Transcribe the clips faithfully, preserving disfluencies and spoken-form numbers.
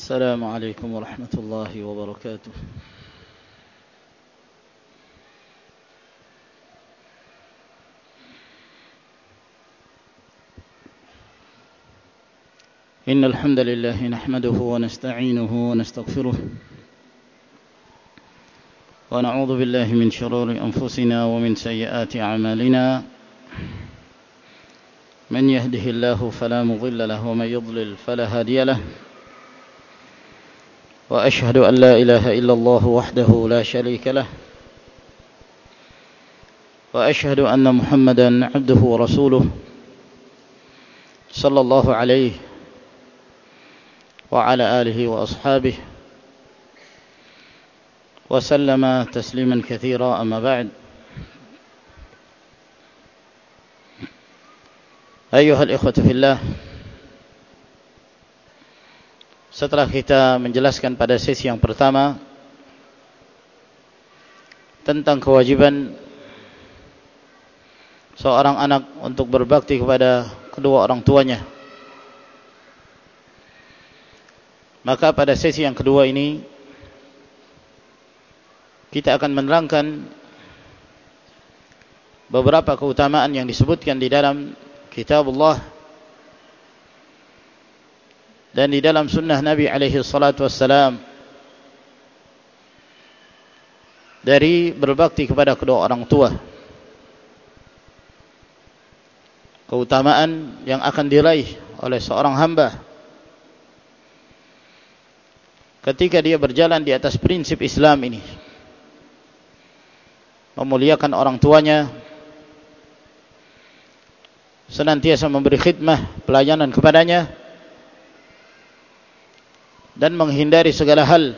السلام عليكم ورحمة الله وبركاته. إن الحمد لله نحمده ونستعينه ونستغفره ونعوذ بالله من شرور أنفسنا ومن سيئات أعمالنا. من يهده الله فلا مضل له ومن يضلل فلا هادي له. وأشهد أن لا إله إلا الله وحده لا شريك له. وأشهد أن محمدا عبده ورسوله صلى الله عليه وعلى آله وأصحابه وسلم تسليما كثيرا. أما بعد، أيها الإخوة في الله, setelah kita menjelaskan pada sesi yang pertama tentang kewajiban seorang anak untuk berbakti kepada kedua orang tuanya, maka pada sesi yang kedua ini kita akan menerangkan beberapa keutamaan yang disebutkan di dalam kitabullah dan di dalam sunnah Nabi alaihi salatu wassalam dari berbakti kepada kedua orang tua. Keutamaan yang akan diraih oleh seorang hamba ketika dia berjalan di atas prinsip Islam ini, memuliakan orang tuanya, senantiasa memberi khidmah, pelayanan kepadanya, dan menghindari segala hal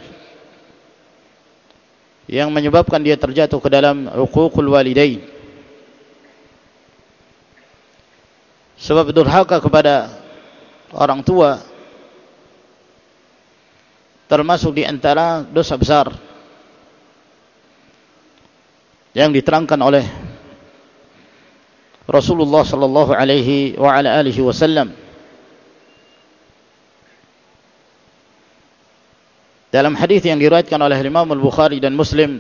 yang menyebabkan dia terjatuh ke dalam uququl walidain. Sebab durhaka kepada orang tua termasuk di antara dosa besar yang diterangkan oleh Rasulullah sallallahu alaihi wa ala alihi wasallam dalam hadis yang diriwayatkan oleh Imam Al-Bukhari dan Muslim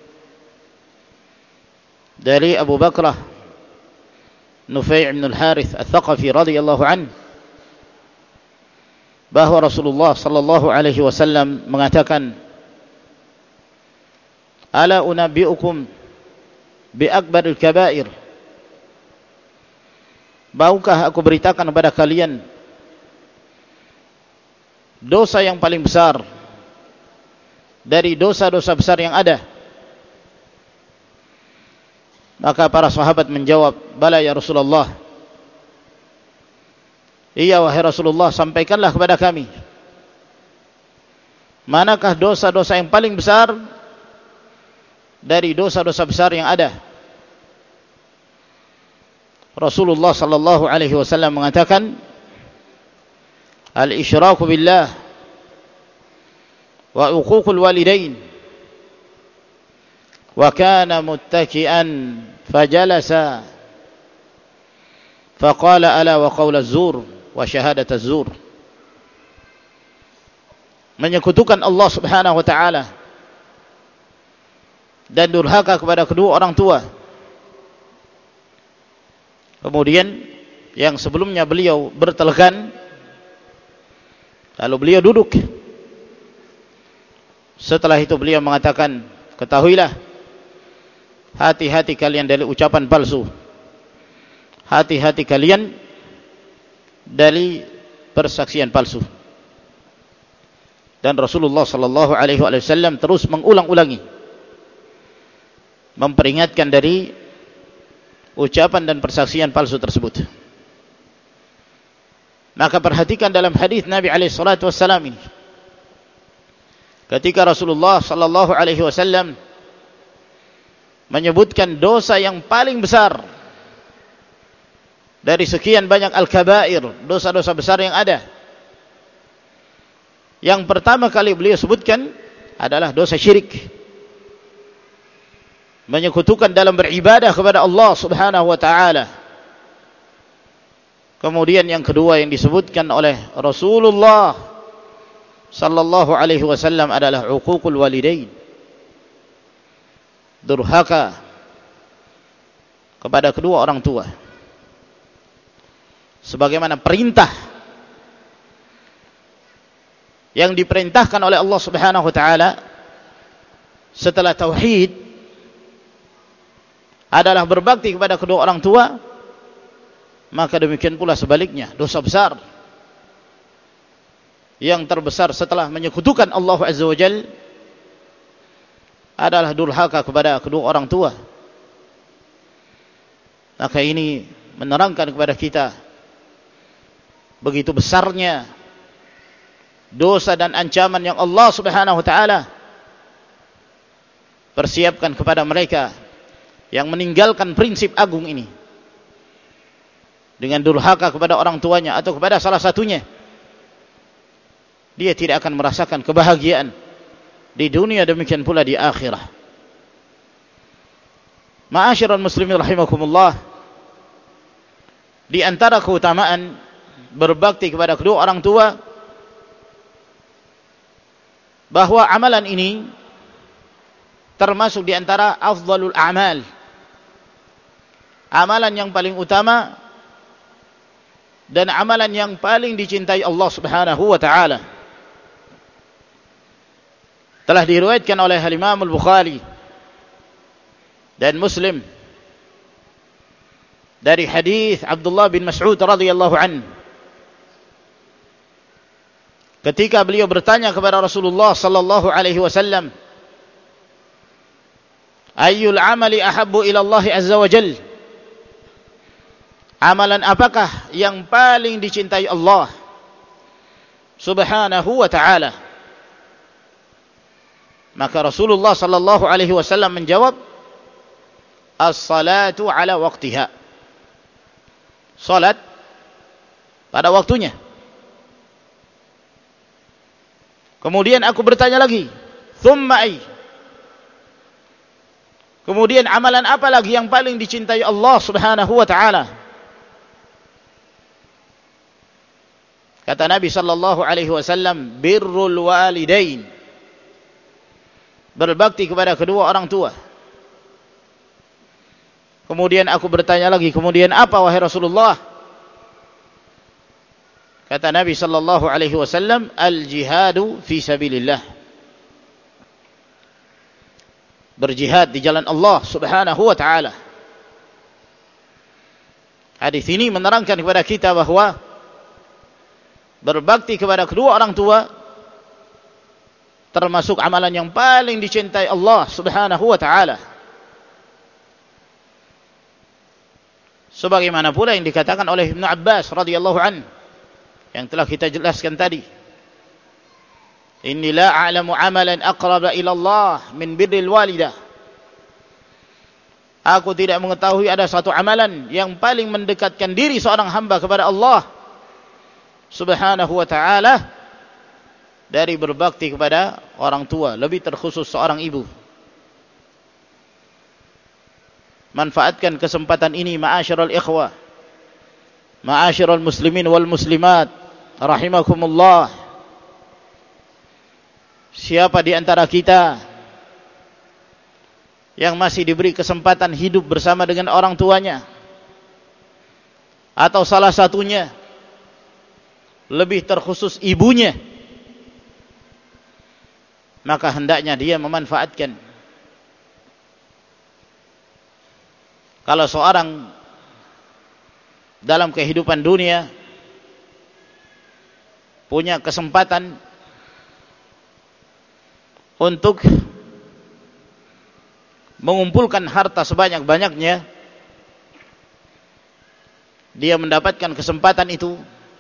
dari Abu Bakrah Nufai' bin Al-Harith Al-Thaqafi radhiyallahu anhu, bahwa Rasulullah sallallahu alaihi wasallam mengatakan, "Ala unabbi'ukum bi akbaril kaba'ir." Maukah aku beritakan kepada kalian dosa yang paling besar dari dosa-dosa besar yang ada? Maka para sahabat menjawab, "Bala ya Rasulullah." "Iya wahai Rasulullah, sampaikanlah kepada kami, manakah dosa-dosa yang paling besar dari dosa-dosa besar yang ada?" Rasulullah sallallahu alaihi wasallam mengatakan, "Al-isyraku billah wa uququl walidain." Wa kana muttaki'an fajalasa faqala ala wa qawla az-zur wa syahadat az-zur. Menyekutukan Allah subhanahu wa ta'ala dan durhaka kepada kedua orang tua. Kemudian yang sebelumnya beliau bertelegan, lalu beliau duduk. Setelah itu beliau mengatakan, "Ketahuilah, hati-hati kalian dari ucapan palsu, hati-hati kalian dari persaksian palsu." Dan Rasulullah sallallahu alaihi wasallam terus mengulang-ulangi, memperingatkan dari ucapan dan persaksian palsu tersebut. Maka perhatikan dalam hadis Nabi alaihi salatu wassalam ini, ketika Rasulullah sallallahu alaihi wasallam menyebutkan dosa yang paling besar dari sekian banyak al-kabair, dosa-dosa besar yang ada, yang pertama kali beliau sebutkan adalah dosa syirik, menyekutukan dalam beribadah kepada Allah subhanahu wa ta'ala. Kemudian yang kedua yang disebutkan oleh Rasulullah sallallahu alaihi wasallam adalah uququl walidain, durhaka kepada kedua orang tua, sebagaimana perintah yang diperintahkan oleh Allah Subhanahu wa taala setelah tauhid adalah berbakti kepada kedua orang tua, maka demikian pula sebaliknya, dosa besar yang terbesar setelah menyekutukan Allah Azza wa Jalla adalah durhaka kepada kedua orang tua. Maka ini menerangkan kepada kita begitu besarnya dosa dan ancaman yang Allah Subhanahu wa taala persiapkan kepada mereka yang meninggalkan prinsip agung ini dengan durhaka kepada orang tuanya atau kepada salah satunya. Dia tidak akan merasakan kebahagiaan di dunia, demikian pula di akhirah. Ma'asyiral muslimin rahimakumullah, di antara keutamaan berbakti kepada kedua orang tua, bahwa amalan ini termasuk di antara afdalul a'mal, amalan yang paling utama dan amalan yang paling dicintai Allah Subhanahu wa taala. Telah diriwayatkan oleh Imam Al-Bukhari dan Muslim dari hadis Abdullah bin Mas'ud radhiyallahu anhu, ketika beliau bertanya kepada Rasulullah sallallahu alaihi wasallam, ayyul amali ahabbu ila Allah azza wa jalla, amalan apakah yang paling dicintai Allah Subhanahu wa ta'ala? Maka Rasulullah sallallahu alaihi wasallam menjawab, as-salatu ala waqtiha, salat pada waktunya. Kemudian aku bertanya lagi, thumma ay, kemudian amalan apa lagi yang paling dicintai Allah Subhanahu wa ta'ala? Kata Nabi sallallahu alaihi wasallam, birrul walidain, berbakti kepada kedua orang tua. Kemudian aku bertanya lagi, kemudian apa wahai Rasulullah? Kata Nabi sallallahu alaihi wasallam, al-jihadu fi sabilillah, berjihad di jalan Allah Subhanahu wa taala. Hadis ini menerangkan kepada kita bahwa berbakti kepada kedua orang tua termasuk amalan yang paling dicintai Allah Subhanahu wa taala. Sebagaimana pula yang dikatakan oleh Ibnu Abbas radhiyallahu anhu yang telah kita jelaskan tadi, inni la a'lamu amalan aqraba ila Allah min birril walidah, aku tidak mengetahui ada satu amalan yang paling mendekatkan diri seorang hamba kepada Allah Subhanahu wa ta'ala dari berbakti kepada orang tua, lebih terkhusus seorang ibu. Manfaatkan kesempatan ini ma'asyiral ikhwah, ma'asyiral muslimin wal muslimat rahimakumullah. Siapa di antara kita yang masih diberi kesempatan hidup bersama dengan orang tuanya, atau salah satunya, lebih terkhusus ibunya, maka hendaknya dia memanfaatkan. Kalau seorang dalam kehidupan dunia punya kesempatan untuk mengumpulkan harta sebanyak-banyaknya, dia mendapatkan kesempatan itu,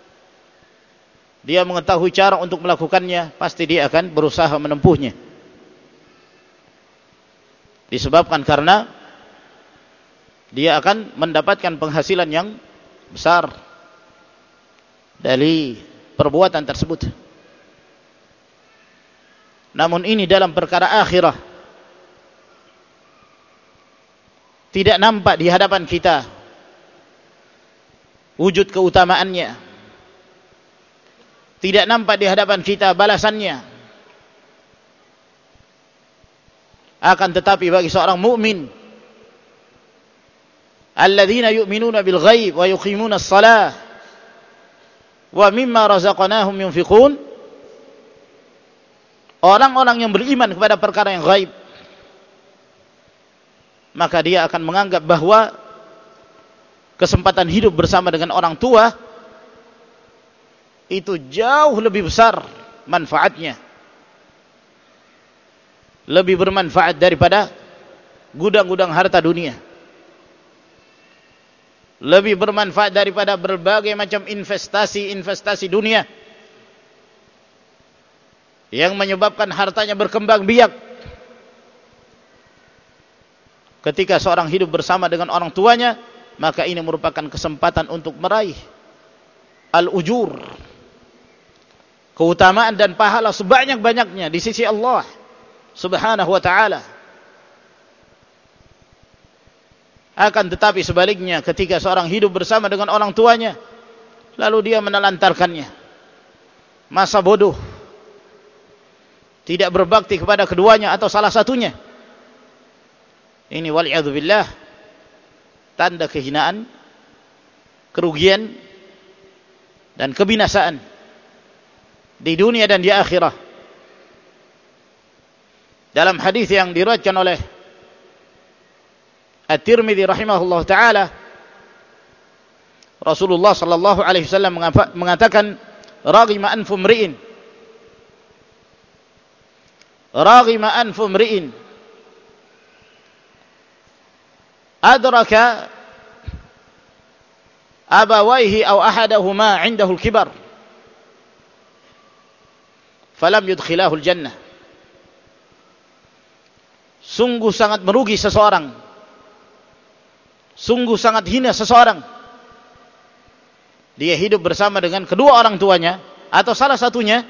dia mengetahui cara untuk melakukannya, pasti dia akan berusaha menempuhnya. Disebabkan karena dia akan mendapatkan penghasilan yang besar dari perbuatan tersebut. Namun ini dalam perkara akhirah tidak nampak di hadapan kita wujud keutamaannya. tidak nampak di hadapan kita balasannya. Akan tetapi bagi seorang mukmin, alladzina yu'minuna bil ghaib wa yuqimuna as-salah wa mimma razaqnahum yunfiqun, orang-orang yang beriman kepada perkara yang gaib, maka dia akan menganggap bahwa kesempatan hidup bersama dengan orang tua itu jauh lebih besar manfaatnya, lebih bermanfaat daripada gudang-gudang harta dunia, lebih bermanfaat daripada berbagai macam investasi-investasi dunia yang menyebabkan hartanya berkembang biak. Ketika seorang hidup bersama dengan orang tuanya, maka ini merupakan kesempatan untuk meraih al-ujur, keutamaan dan pahala sebanyak-banyaknya di sisi Allah Subhanahu wa ta'ala. Akan tetapi sebaliknya, ketika seorang hidup bersama dengan orang tuanya lalu dia menelantarkannya, masa bodoh, tidak berbakti kepada keduanya atau salah satunya, ini wal'iyadzubillah tanda kehinaan, kerugian dan kebinasaan di dunia dan di akhirat. Dalam hadis yang diriwayatkan oleh At-Tirmidzi rahimahullah taala, Rasulullah sallallahu alaihi wasallam mengatakan, raghima anfu mri'in raghima anfu mri'in adraka abawaihi aw ahadahuma 'indahu al-kibar falam yudkhilahu al-jannah. Sungguh sangat merugi seseorang, sungguh sangat hina seseorang, dia hidup bersama dengan kedua orang tuanya atau salah satunya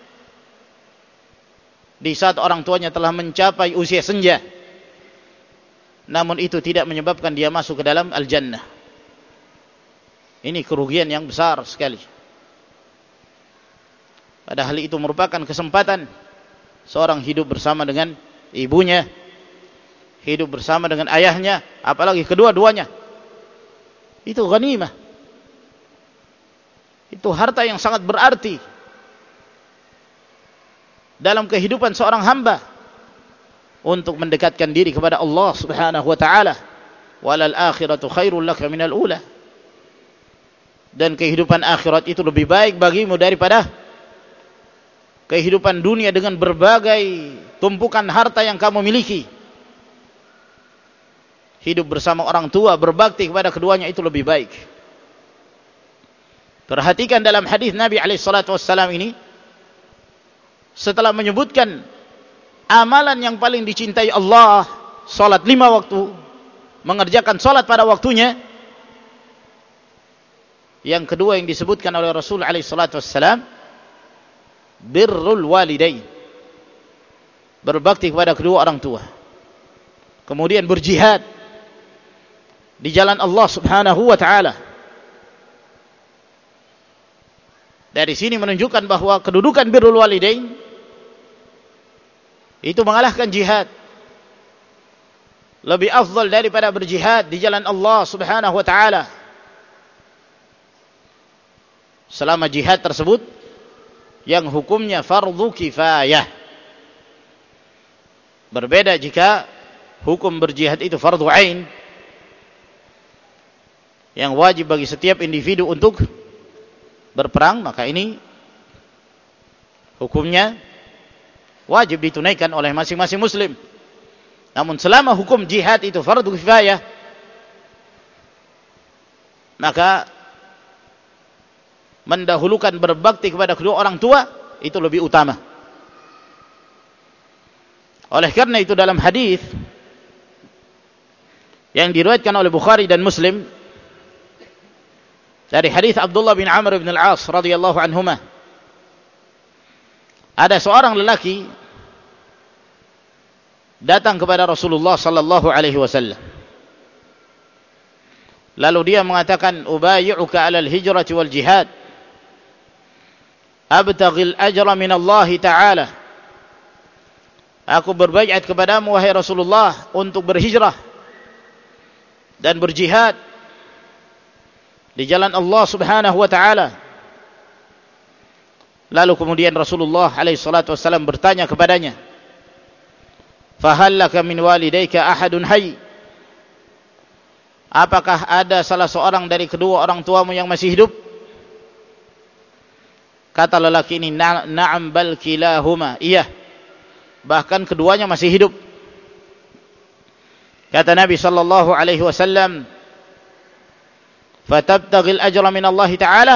di saat orang tuanya telah mencapai usia senja, namun itu tidak menyebabkan dia masuk ke dalam al-jannah. Ini kerugian yang besar sekali. Padahal itu merupakan kesempatan seorang hidup bersama dengan ibunya, hidup bersama dengan ayahnya, apalagi kedua-duanya. Itu ghanimah, itu harta yang sangat berarti dalam kehidupan seorang hamba untuk mendekatkan diri kepada Allah Subhanahu wa taala. Walal akhiratu khairul laka minal ula. Dan kehidupan akhirat itu lebih baik bagimu daripada kehidupan dunia dengan berbagai tumpukan harta yang kamu miliki. Hidup bersama orang tua, berbakti kepada keduanya itu lebih baik. Perhatikan dalam hadis Nabi alaihi salatu wassalam ini, setelah menyebutkan amalan yang paling dicintai Allah, salat lima waktu, mengerjakan salat pada waktunya, yang kedua yang disebutkan oleh Rasul alaihi salatu wassalam, birrul walidain, berbakti kepada kedua orang tua. Kemudian berjihad di jalan Allah Subhanahu wa taala. Dari sini menunjukkan bahwa kedudukan birrul walidain itu mengalahkan jihad, lebih afdal daripada berjihad di jalan Allah Subhanahu wa taala. Selama jihad tersebut yang hukumnya fardu kifayah. Berbeda jika hukum berjihad itu fardu ain, yang wajib bagi setiap individu untuk berperang, maka ini hukumnya wajib ditunaikan oleh masing-masing muslim. Namun selama hukum jihad itu fardu kifayah, maka mendahulukan berbakti kepada kedua orang tua itu lebih utama. Oleh karena itu dalam hadis yang diriwayatkan oleh Bukhari dan Muslim dari hadis Abdullah bin Amr bin Al-As radhiyallahu anhuma, ada seorang lelaki datang kepada Rasulullah sallallahu alaihi wasallam. Lalu dia mengatakan, ubayyuka 'alal hijrati wal jihad. abtaghil ajra min Allah Ta'ala. Aku berbaiat kepadamu wahai Rasulullah untuk berhijrah dan berjihad di jalan Allah Subhanahu wa taala. Lalu kemudian Rasulullah alaihi salatu wasallam bertanya kepadanya, "Fahal laka min walidayka ahadun hayy?" Apakah ada salah seorang dari kedua orang tuamu yang masih hidup? Kata lelaki ini, "Na'am bal kilahuma." Iya, bahkan keduanya masih hidup. Kata Nabi sallallahu alaihi wasallam, "Fatabtaghil ajra min Allah Ta'ala?"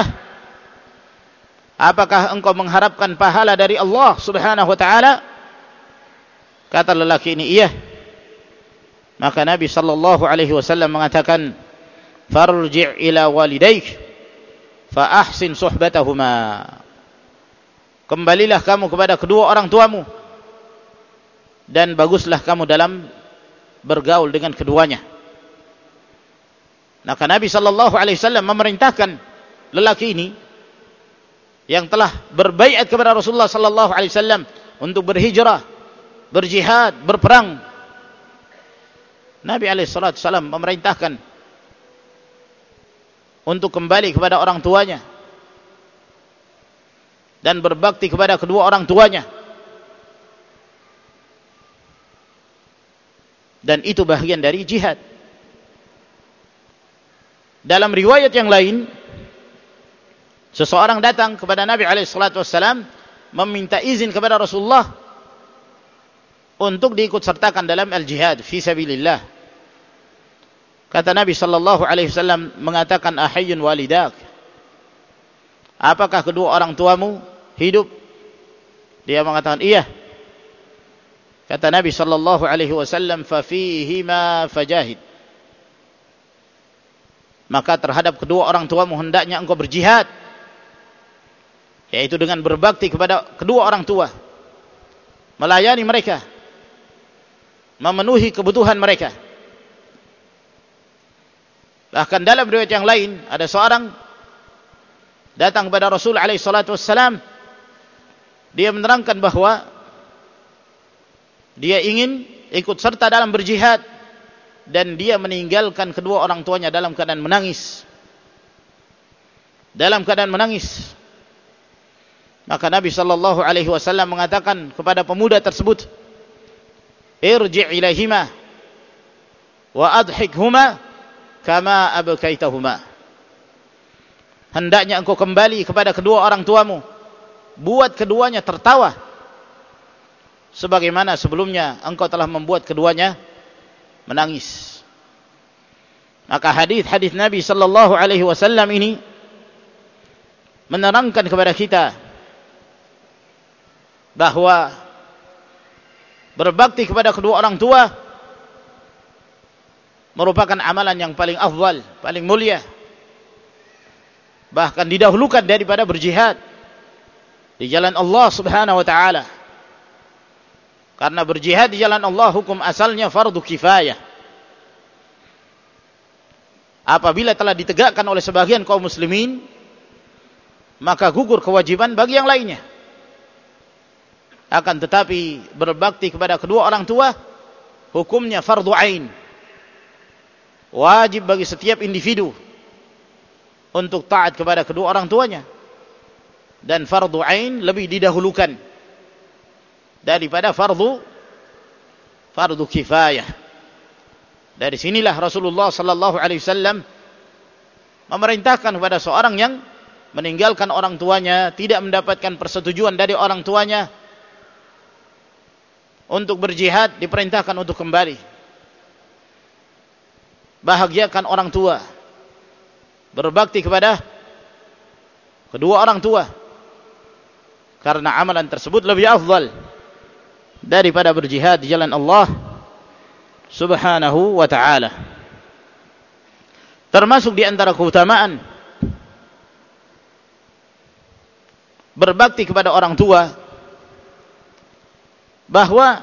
Apakah engkau mengharapkan pahala dari Allah Subhanahu wa taala? Kata lelaki ini, "Iya." Maka Nabi sallallahu alaihi wasallam mengatakan, "Farji' ila walidayk fa ahsin suhbatahuma." Kembalilah kamu kepada kedua orang tuamu dan baguslah kamu dalam bergaul dengan keduanya. Maka Nabi sallallahu alaihi wasallam memerintahkan lelaki ini yang telah berbaiat kepada Rasulullah sallallahu alaihi wasallam untuk berhijrah, berjihad, berperang. Nabi alaihi salatu wasallam memerintahkan untuk kembali kepada orang tuanya dan berbakti kepada kedua orang tuanya. Dan itu bagian dari jihad. Dalam riwayat yang lain, seseorang datang kepada Nabi alaihi salatu wasallam meminta izin kepada Rasulullah untuk diikut sertakan dalam al-jihad fi sabilillah. Kata Nabi sallallahu alaihi wasallam mengatakan, "Ahayyun walidak?" Apakah kedua orang tuamu hidup? Dia mengatakan, "Iya." Kata Nabi sallallahu alaihi wasallam, "Fa fihima fajahid." Maka terhadap kedua orang tuamu hendaknya engkau berjihad, yaitu dengan berbakti kepada kedua orang tua, melayani mereka, memenuhi kebutuhan mereka. Bahkan dalam riwayat yang lain, ada seorang datang kepada Rasul alaihi salatu wassalam. Dia menerangkan bahwa dia ingin ikut serta dalam berjihad dan dia meninggalkan kedua orang tuanya dalam keadaan menangis. Dalam keadaan menangis. Maka Nabi sallallahu alaihi wasallam mengatakan kepada pemuda tersebut, "Irji' ilaihima wa adhikhuma kama abkaitahuma." Hendaknya engkau kembali kepada kedua orang tuamu, buat keduanya tertawa sebagaimana sebelumnya engkau telah membuat keduanya menangis. Maka hadis-hadis Nabi sallallahu alaihi wasallam ini menerangkan kepada kita bahwa berbakti kepada kedua orang tua merupakan amalan yang paling afdal, paling mulia, bahkan didahulukan daripada berjihad di jalan Allah Subhanahu wa taala. Karena berjihad di jalan Allah hukum asalnya fardu kifayah. Apabila telah ditegakkan oleh sebagian kaum muslimin, maka gugur kewajiban bagi yang lainnya. Akan tetapi berbakti kepada kedua orang tua hukumnya fardu ain, wajib bagi setiap individu untuk taat kepada kedua orang tuanya, dan fardu ain lebih didahulukan daripada fardu fardu kifayah. Dari sinilah Rasulullah sallallahu alaihi wasallam memerintahkan kepada seorang yang meninggalkan orang tuanya, tidak mendapatkan persetujuan dari orang tuanya untuk berjihad, diperintahkan untuk kembali. Bahagiakan orang tua, berbakti kepada kedua orang tua, karena amalan tersebut lebih afdal daripada berjihad di jalan Allah Subhanahu wa ta'ala. Termasuk di antara keutamaan berbakti kepada orang tua, bahwa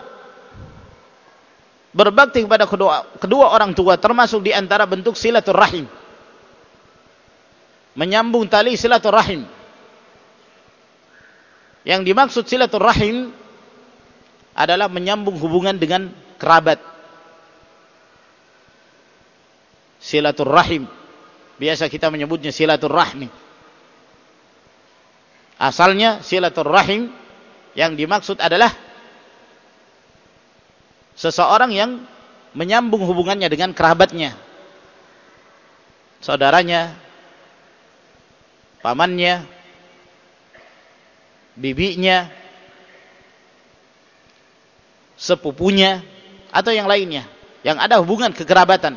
berbakti kepada kedua, kedua orang tua termasuk di antara bentuk silaturahim, menyambung tali silaturahim. Yang dimaksud silaturrahim adalah menyambung hubungan dengan kerabat. Silaturrahim, biasa kita menyebutnya silaturrahmi. Asalnya silaturrahim yang dimaksud adalah seseorang yang menyambung hubungannya dengan kerabatnya, saudaranya, pamannya, bibinya, sepupunya, atau yang lainnya yang ada hubungan kekerabatan.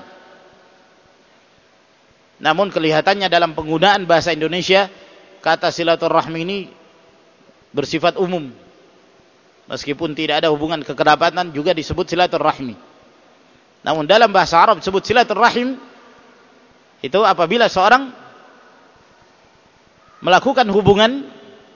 Namun kelihatannya dalam penggunaan bahasa Indonesia, kata silaturrahmi ini bersifat umum. Meskipun tidak ada hubungan kekerabatan juga disebut silaturrahmi. Namun dalam bahasa Arab disebut silaturrahim itu apabila seorang melakukan hubungan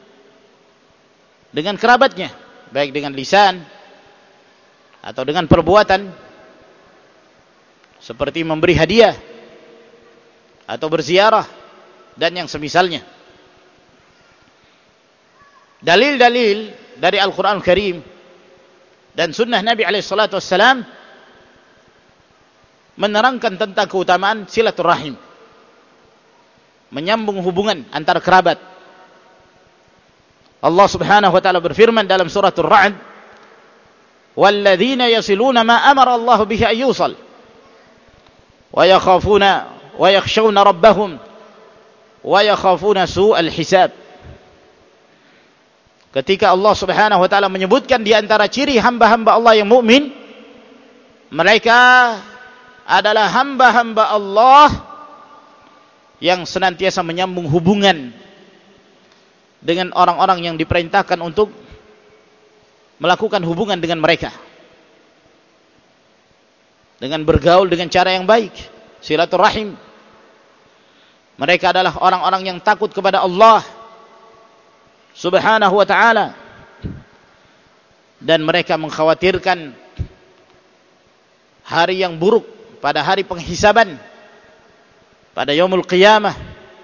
dengan kerabatnya, baik dengan lisan atau dengan perbuatan, seperti memberi hadiah atau berziarah dan yang semisalnya. Dalil-dalil dari Al-Quran Al-Karim dan sunnah Nabi alaihi salatu wassalam menerangkan tentang keutamaan silaturrahim, menyambung hubungan antar kerabat. Allah Subhanahu wa taala berfirman dalam surah Ar-Ra'd, "Walladzina yasiluna ma amara Allah bihi an yusal wa yakhafuna wa yakhshawna rabbahum wa yakhafuna su'al hisab." Ketika Allah Subhanahu wa taala menyebutkan di antara ciri hamba-hamba Allah yang mukmin, mereka adalah hamba-hamba Allah yang senantiasa menyambung hubungan dengan orang-orang yang diperintahkan untuk melakukan hubungan dengan mereka, dengan bergaul dengan cara yang baik, silaturahim. Mereka adalah orang-orang yang takut kepada Allah Subhanahu wa ta'ala, dan mereka mengkhawatirkan hari yang buruk pada hari penghisaban, pada yaumul qiyamah.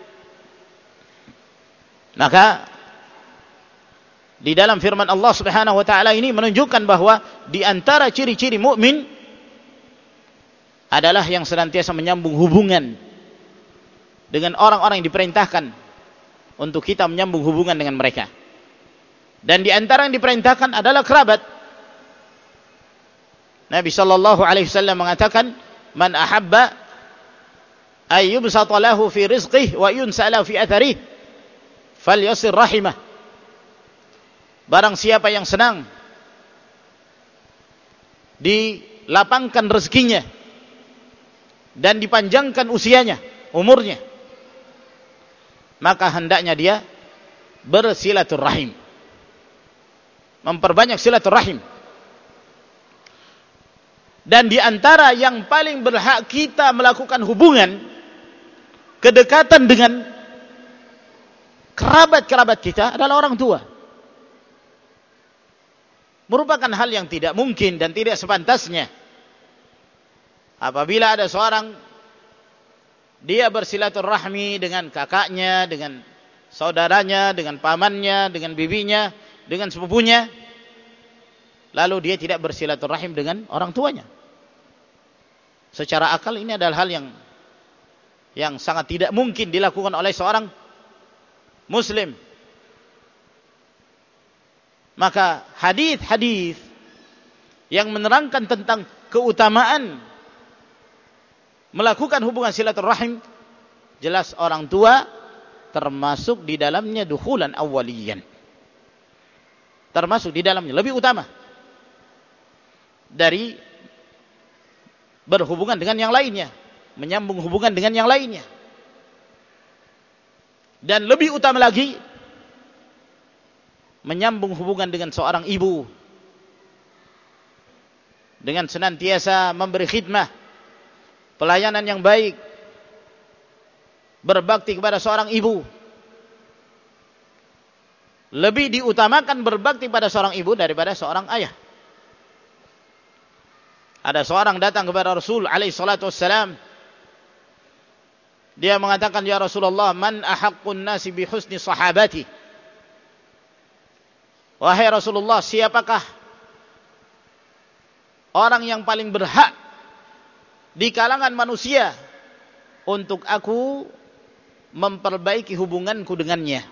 Maka di dalam firman Allah Subhanahu wa ta'ala ini menunjukkan bahwa di antara ciri-ciri mukmin adalah yang senantiasa menyambung hubungan dengan orang-orang yang diperintahkan untuk kita menyambung hubungan dengan mereka. Dan di antara yang diperintahkan adalah kerabat. Nabi sallallahu alaihi wasallam mengatakan, "Man ahabba ay yubsata lahu fi rizqihi wa yunsala fi atharihi, falyasir rahimah." Barang siapa yang senang dilapangkan rezekinya dan dipanjangkan usianya, umurnya, maka hendaknya dia bersilaturrahim, memperbanyak silaturrahim. Dan di antara yang paling berhak kita melakukan hubungan kedekatan dengan kerabat-kerabat kita adalah orang tua. Merupakan hal yang tidak mungkin dan tidak sepantasnya apabila ada seorang dia bersilaturahmi dengan kakaknya, dengan saudaranya, dengan pamannya, dengan bibinya, dengan sepupunya, lalu dia tidak bersilaturahim dengan orang tuanya. Secara akal ini adalah hal yang yang sangat tidak mungkin dilakukan oleh seorang muslim. Maka hadis-hadis yang menerangkan tentang keutamaan melakukan hubungan silaturahim, jelas orang tua termasuk di dalamnya dukhulan awwaliyan. Termasuk di dalamnya, lebih utama dari berhubungan dengan yang lainnya, menyambung hubungan dengan yang lainnya. Dan lebih utama lagi menyambung hubungan dengan seorang ibu, dengan senantiasa memberi khidmah, pelayanan yang baik, berbakti kepada seorang ibu. Lebih diutamakan berbakti pada seorang ibu daripada seorang ayah. Ada seorang datang kepada Rasul alaihi salatu wassalam. Dia mengatakan, "Ya Rasulullah, man ahaqqun nasi bi husni sahabati?" wahai Rasulullah, siapakah orang yang paling berhak di kalangan manusia untuk aku memperbaiki hubunganku dengannya?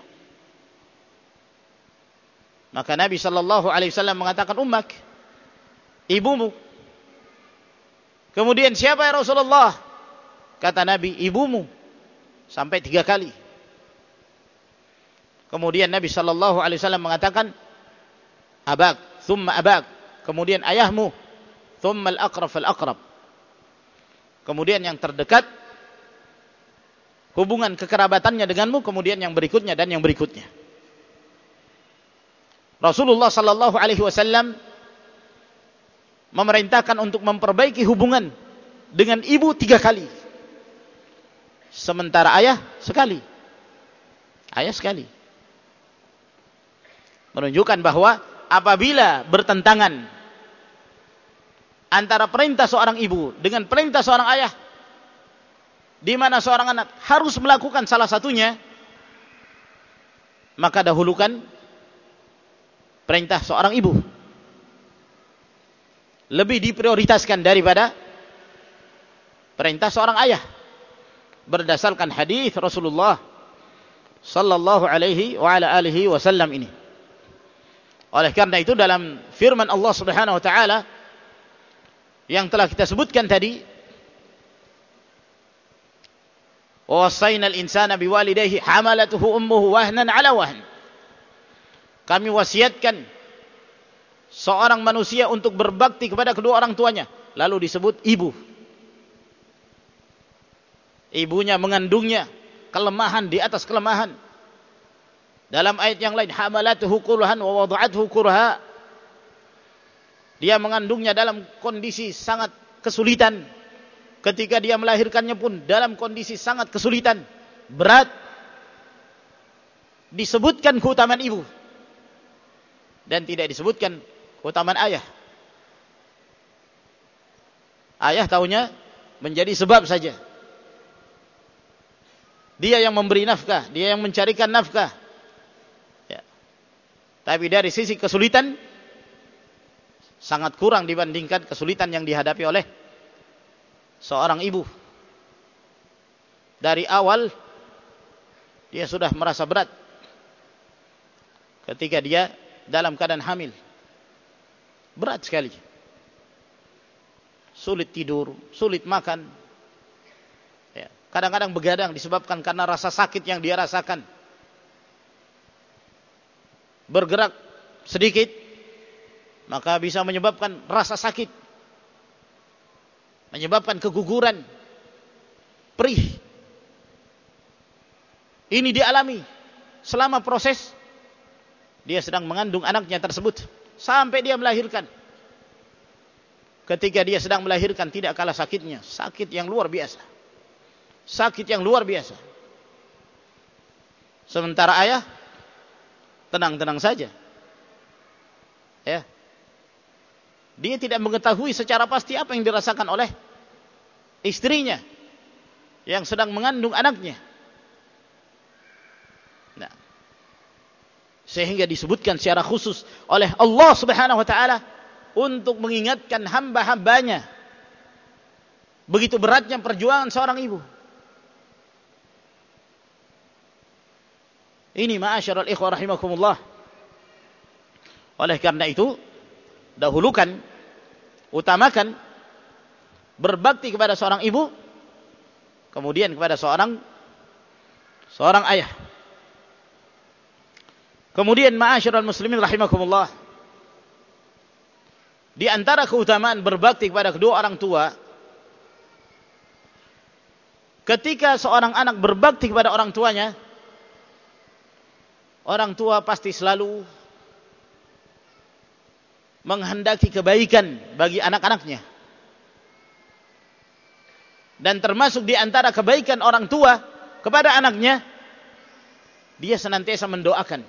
Maka Nabi sallallahu alaihi wasallam mengatakan, ummak, ibumu. Kemudian siapa ya Rasulullah? Kata Nabi, ibumu. Sampai tiga kali. Kemudian Nabi sallallahu alaihi wasallam mengatakan, abak, thumma abak. Kemudian ayahmu, thumma al-aqrab fal-aqrab. Kemudian yang terdekat, hubungan kekerabatannya denganmu, kemudian yang berikutnya dan yang berikutnya. Rasulullah sallallahu alaihi wasallam memerintahkan untuk memperbaiki hubungan dengan ibu tiga kali. Sementara ayah sekali. Ayah sekali. Menunjukkan bahwa apabila bertentangan antara perintah seorang ibu dengan perintah seorang ayah, di mana seorang anak harus melakukan salah satunya, maka dahulukan perintah seorang ibu. Lebih diprioritaskan daripada perintah seorang ayah. Berdasarkan hadis Rasulullah sallallahu alaihi wa ala alihi wasallam ini. Oleh karena itu dalam firman Allah Subhanahu wa taala yang telah kita sebutkan tadi, wa wasaina al-insana biwalidayhi hamalatuhu ummuhu wahnan ala wahn. Kami wasiatkan seorang manusia untuk berbakti kepada kedua orang tuanya. Lalu disebut ibu. Ibunya mengandungnya, kelemahan di atas kelemahan. Dalam ayat yang lain, hamalatuhu kurhan wa wada'athu kurha. Dia mengandungnya dalam kondisi sangat kesulitan. Ketika dia melahirkannya pun dalam kondisi sangat kesulitan, berat. Disebutkan keutamaan ibu dan tidak disebutkan keutamaan ayah. Ayah taunya menjadi sebab saja. Dia yang memberi nafkah, dia yang mencarikan nafkah. Ya. Tapi dari sisi kesulitan sangat kurang dibandingkan kesulitan yang dihadapi oleh seorang ibu. Dari awal dia sudah merasa berat ketika dia dalam keadaan hamil. Berat sekali. Sulit tidur, sulit makan. Ya. Kadang-kadang begadang disebabkan karena rasa sakit yang dia rasakan. Bergerak sedikit, maka bisa menyebabkan rasa sakit. Menyebabkan keguguran, perih. Ini dialami selama proses dia sedang mengandung anaknya tersebut sampai dia melahirkan. Ketika dia sedang melahirkan tidak kalah sakitnya, sakit yang luar biasa. Sakit yang luar biasa. Sementara ayah tenang-tenang saja. Ya. Dia tidak mengetahui secara pasti apa yang dirasakan oleh istrinya yang sedang mengandung anaknya. Nah, sehingga disebutkan secara khusus oleh Allah Subhanahu wa taala untuk mengingatkan hamba-hambanya begitu beratnya perjuangan seorang ibu. Ini ma'asyiral ikhwah rahimakumullah. Oleh karena itu, dahulukan, utamakan berbakti kepada seorang ibu, kemudian kepada seorang seorang ayah. Kemudian ma'asyiral muslimin rahimakumullah, di antara keutamaan berbakti kepada kedua orang tua, ketika seorang anak berbakti kepada orang tuanya, orang tua pasti selalu menghendaki kebaikan bagi anak-anaknya. Dan termasuk di antara kebaikan orang tua kepada anaknya, dia senantiasa mendoakan.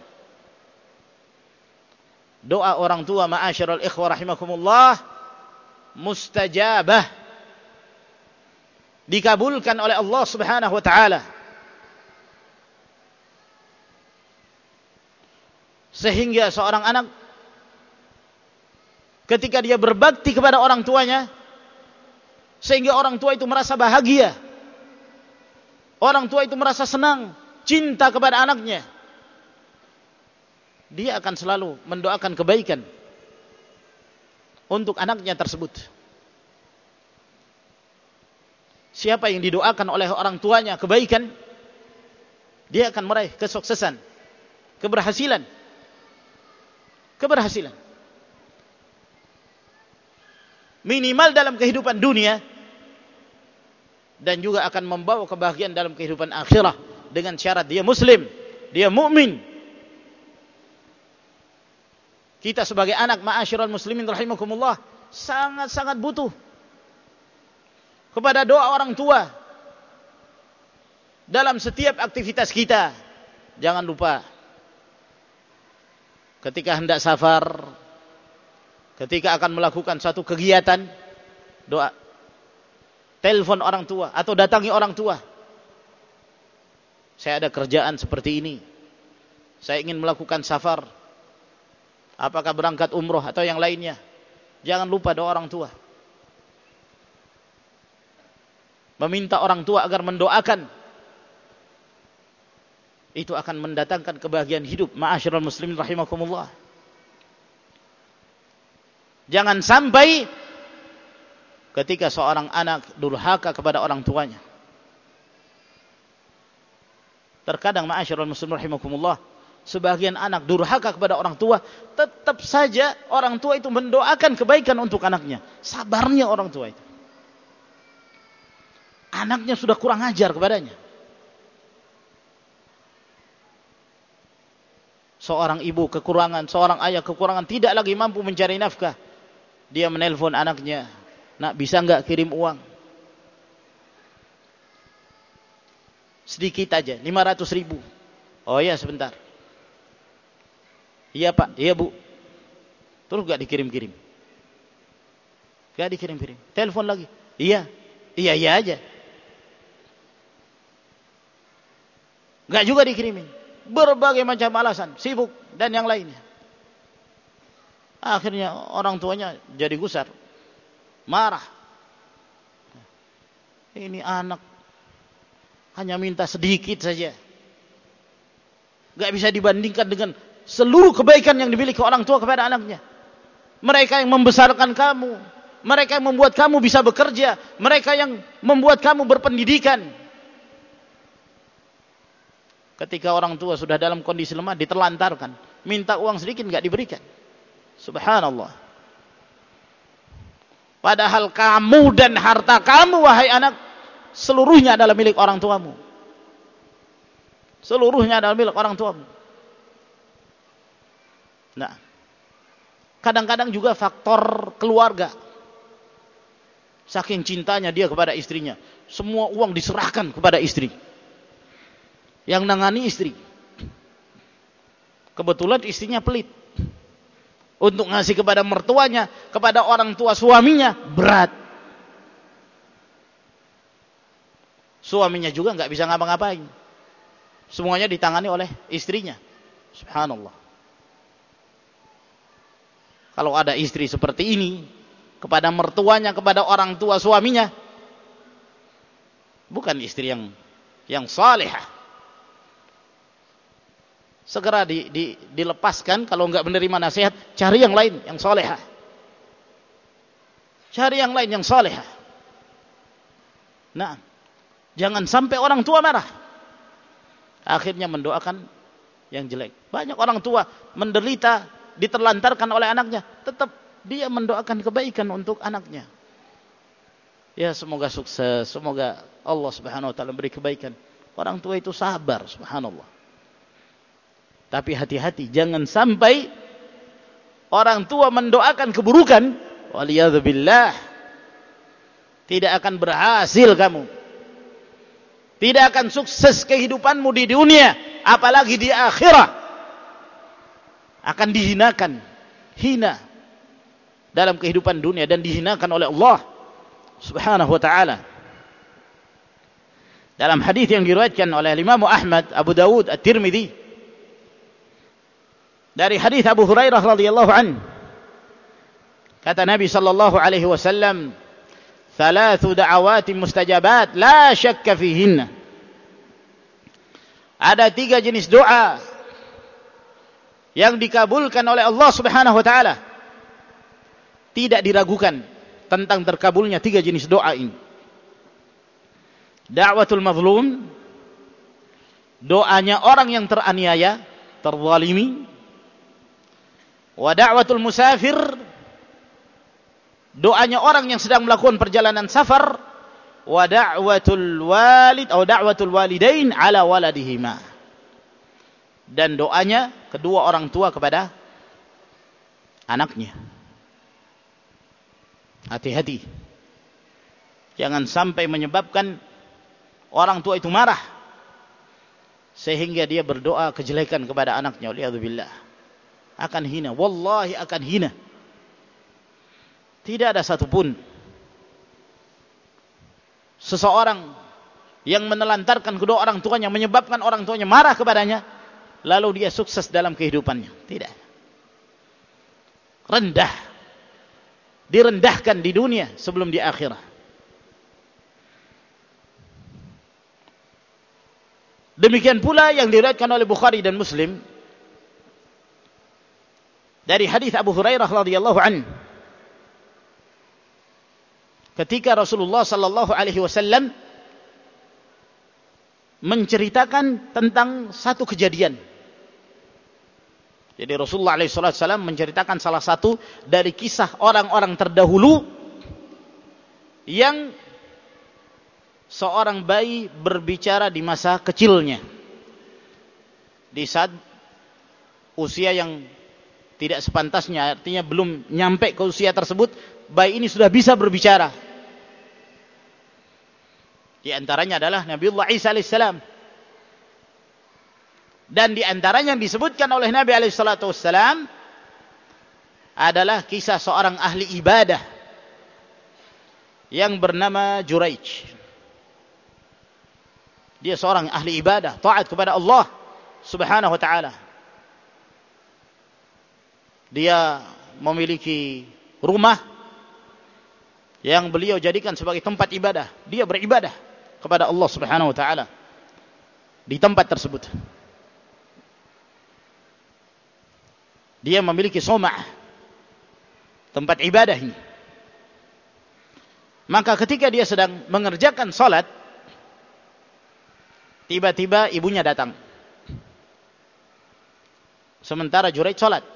Doa orang tua ma'asyiral ikhwah rahimakumullah mustajabah, dikabulkan oleh Allah Subhanahu wa taala. Sehingga seorang anak ketika dia berbakti kepada orang tuanya, sehingga orang tua itu merasa bahagia, orang tua itu merasa senang, cinta kepada anaknya, dia akan selalu mendoakan kebaikan untuk anaknya tersebut. Siapa yang didoakan oleh orang tuanya kebaikan, dia akan meraih kesuksesan, keberhasilan. Keberhasilan. Minimal dalam kehidupan dunia, dan juga akan membawa kebahagiaan dalam kehidupan akhirah dengan syarat dia muslim, dia mukmin. Kita sebagai anak ma'asyiral muslimin rahimakumullah sangat-sangat butuh kepada doa orang tua dalam setiap aktivitas kita. Jangan lupa ketika hendak safar, ketika akan melakukan satu kegiatan, doa. Telepon orang tua atau datangi orang tua. Saya ada kerjaan seperti ini, saya ingin melakukan safar, apakah berangkat umroh atau yang lainnya. Jangan lupa doa orang tua. Meminta orang tua agar mendoakan, itu akan mendatangkan kebahagiaan hidup. Ma'asyiral muslimin rahimakumullah. Jangan sampai ketika seorang anak durhaka kepada orang tuanya. Terkadang ma'asyiral muslimin rahimakumullah, sebagian anak durhaka kepada orang tua, tetap saja orang tua itu mendoakan kebaikan untuk anaknya. Sabarnya orang tua itu. Anaknya sudah kurang ajar kepadanya. Seorang ibu kekurangan, seorang ayah kekurangan, tidak lagi mampu mencari nafkah. Dia menelpon anaknya, nak bisa enggak kirim uang? Sedikit aja, lima ratus ribu. Oh ya sebentar. Iya pak, iya bu. Terus enggak dikirim-kirim. Enggak dikirim-kirim. Telepon lagi. Iya, iya iya aja. Enggak juga dikirimin. Berbagai macam alasan, sibuk dan yang lainnya. Akhirnya orang tuanya jadi gusar, marah. Ini anak hanya minta sedikit saja, gak bisa dibandingkan dengan seluruh kebaikan yang dimiliki orang tua kepada anaknya. Mereka yang membesarkan kamu, mereka yang membuat kamu bisa bekerja, mereka yang membuat kamu berpendidikan. Ketika orang tua sudah dalam kondisi lemah, diterlantarkan, minta uang sedikit gak diberikan. Subhanallah. Padahal kamu dan harta kamu, wahai anak, seluruhnya adalah milik orang tuamu. Seluruhnya adalah milik orang tuamu. Nah, kadang-kadang juga faktor keluarga. Saking cintanya dia kepada istrinya, semua uang diserahkan kepada istri. Yang nangani istri. Kebetulan istrinya pelit. Untuk ngasih kepada mertuanya, kepada orang tua suaminya, berat. Suaminya juga nggak bisa ngapa-ngapain. Semuanya ditangani oleh istrinya. Subhanallah. Kalau ada istri seperti ini, kepada mertuanya, kepada orang tua suaminya, bukan istri yang yang salihah. Segera di, di, dilepaskan. Kalau enggak menerima nasihat, cari yang lain yang salehah. Cari yang lain yang salehah. Nah, jangan sampai orang tua marah, akhirnya mendoakan yang jelek. Banyak orang tua menderita, diterlantarkan oleh anaknya, tetap dia mendoakan kebaikan untuk anaknya. Ya, semoga sukses, semoga Allah Subhanahu wa taala beri kebaikan. Orang tua itu sabar, subhanallah. Tapi hati-hati, jangan sampai orang tua mendoakan keburukan, waliyadzubillah. Tidak akan berhasil kamu. Tidak akan sukses kehidupanmu di dunia, apalagi di akhirat. Akan dihinakan, hina dalam kehidupan dunia dan dihinakan oleh Allah Subhanahu wa taala. Dalam hadis yang diriwayatkan oleh Imam Ahmad, Abu Dawud, At-Tirmidzi, Dari hadis Abu Hurairah radhiyallahu an, kata Nabi sallallahu alaihi wasallam, "Thalathu da'awatin mustajabat la syakka fihinna." Ada tiga jenis doa yang dikabulkan oleh Allah Subhanahu wa taala. Tidak diragukan tentang terkabulnya tiga jenis doa ini. Da'watul mazlum, doanya orang yang teraniaya, terzalimi. Wa da'watul musafir, doanya orang yang sedang melakukan perjalanan safar. Wa da'watul walid atau da'watul walidain ala waladihima, dan doanya kedua orang tua kepada anaknya. Hati-hati, jangan sampai menyebabkan orang tua itu marah sehingga dia berdoa kejelekan kepada anaknya. Waliyadzubillah, akan hina, wallahi akan hina. Tidak ada satupun seseorang yang menelantarkan kedua orang tuanya, menyebabkan orang tuanya marah kepadanya, lalu dia sukses dalam kehidupannya. Tidak. Rendah, direndahkan di dunia sebelum di akhirat. Demikian pula yang diriwayatkan oleh Bukhari dan Muslim dari hadis Abu Hurairah radhiyallahu anhu, ketika Rasulullah sallallahu alaihi wasallam menceritakan tentang satu kejadian. Jadi Rasulullah alaihi wasallam menceritakan salah satu dari kisah orang-orang terdahulu yang seorang bayi berbicara di masa kecilnya. Di saat usia yang tidak sepantasnya, artinya belum nyampe ke usia tersebut, bayi ini sudah bisa berbicara. Di antaranya adalah Nabiullah Isa alaihissalam. Dan di antaranya yang disebutkan oleh Nabi alaihissalam adalah kisah seorang ahli ibadah yang bernama Juraij. Dia seorang ahli ibadah, taat kepada Allah Subhanahu wa taala. Dia memiliki rumah yang beliau jadikan sebagai tempat ibadah. Dia beribadah kepada Allah Subhanahu wa taala di tempat tersebut. Dia memiliki somah, tempat ibadah ini. Maka ketika dia sedang mengerjakan salat, tiba-tiba ibunya datang. Sementara Juraij salat.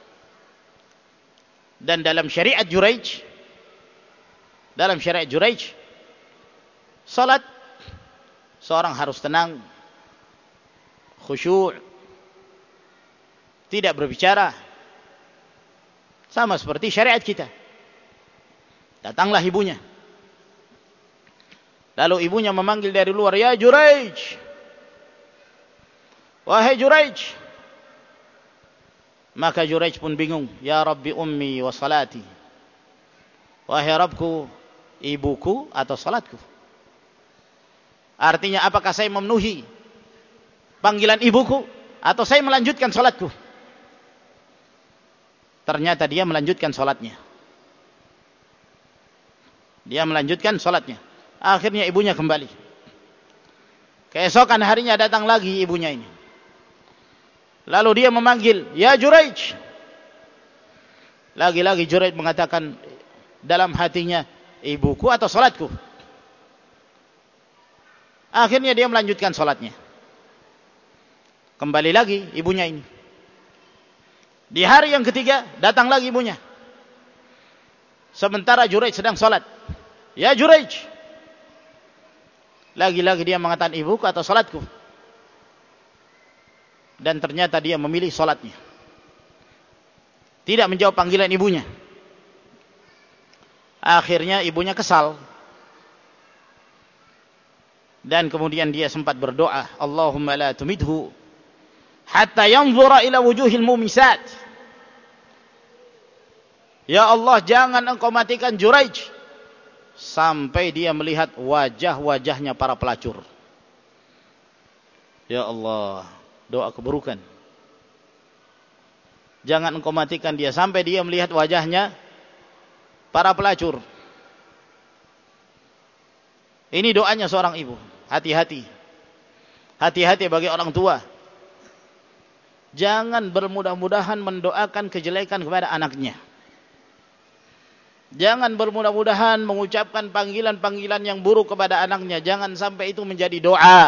Dan dalam syariat Juraij, dalam syariat Juraij, salat seorang harus tenang, khusyuk, tidak berbicara, sama seperti syariat kita. Datanglah ibunya, lalu ibunya memanggil dari luar, "Ya Juraij, wahai Juraij." Maka Juraij pun bingung, "Ya Rabbi ummi wa salati." Wahai Rabbku, ibuku atau salatku? Artinya, apakah saya memenuhi panggilan ibuku atau saya melanjutkan salatku? Ternyata dia melanjutkan salatnya. Dia melanjutkan salatnya. Akhirnya ibunya kembali. Keesokan harinya datang lagi ibunya ini. Lalu dia memanggil, "Ya Juraij." Lagi-lagi Juraij mengatakan dalam hatinya, "Ibuku atau salatku?" Akhirnya dia melanjutkan salatnya. Kembali lagi ibunya ini. Di hari yang ketiga datang lagi ibunya. Sementara Juraij sedang salat. "Ya Juraij." Lagi-lagi dia mengatakan, "Ibuku atau salatku?" Dan ternyata dia memilih salatnya. Tidak menjawab panggilan ibunya. Akhirnya ibunya kesal. Dan kemudian dia sempat berdoa, "Allahumma la tumidhu hatta yanzura ila wujuhil mumisat." Ya Allah, jangan engkau matikan Juraij sampai dia melihat wajah-wajahnya para pelacur. Ya Allah, doa keburukan. Jangan engkau matikan dia sampai dia melihat wajahnya para pelacur. Ini doanya seorang ibu. Hati-hati. Hati-hati bagi orang tua. Jangan bermudah-mudahan mendoakan kejelekan kepada anaknya. Jangan bermudah-mudahan mengucapkan panggilan-panggilan yang buruk kepada anaknya. Jangan sampai itu menjadi doa.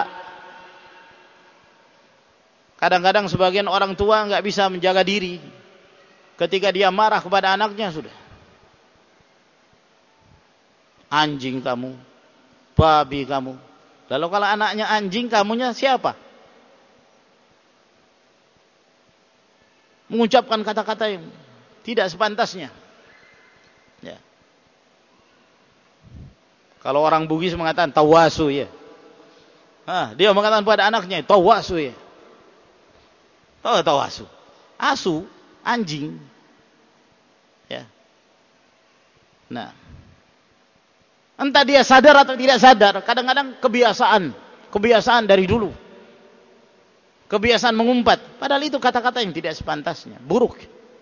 Kadang-kadang sebagian orang tua enggak bisa menjaga diri. Ketika dia marah kepada anaknya, sudah. Anjing kamu, babi kamu. Lalu kalau anaknya anjing, kamunya siapa? Mengucapkan kata-kata yang tidak sepantasnya. Ya. Kalau orang Bugis mengatakan tawasu, ya. Ah, dia mengatakan pada anaknya tawasu, ya. Oh, tawasu. Asu, anjing. Ya. Nah. Entah dia sadar atau tidak sadar, kadang-kadang kebiasaan, kebiasaan dari dulu. Kebiasaan mengumpat, padahal itu kata-kata yang tidak sepantasnya, buruk.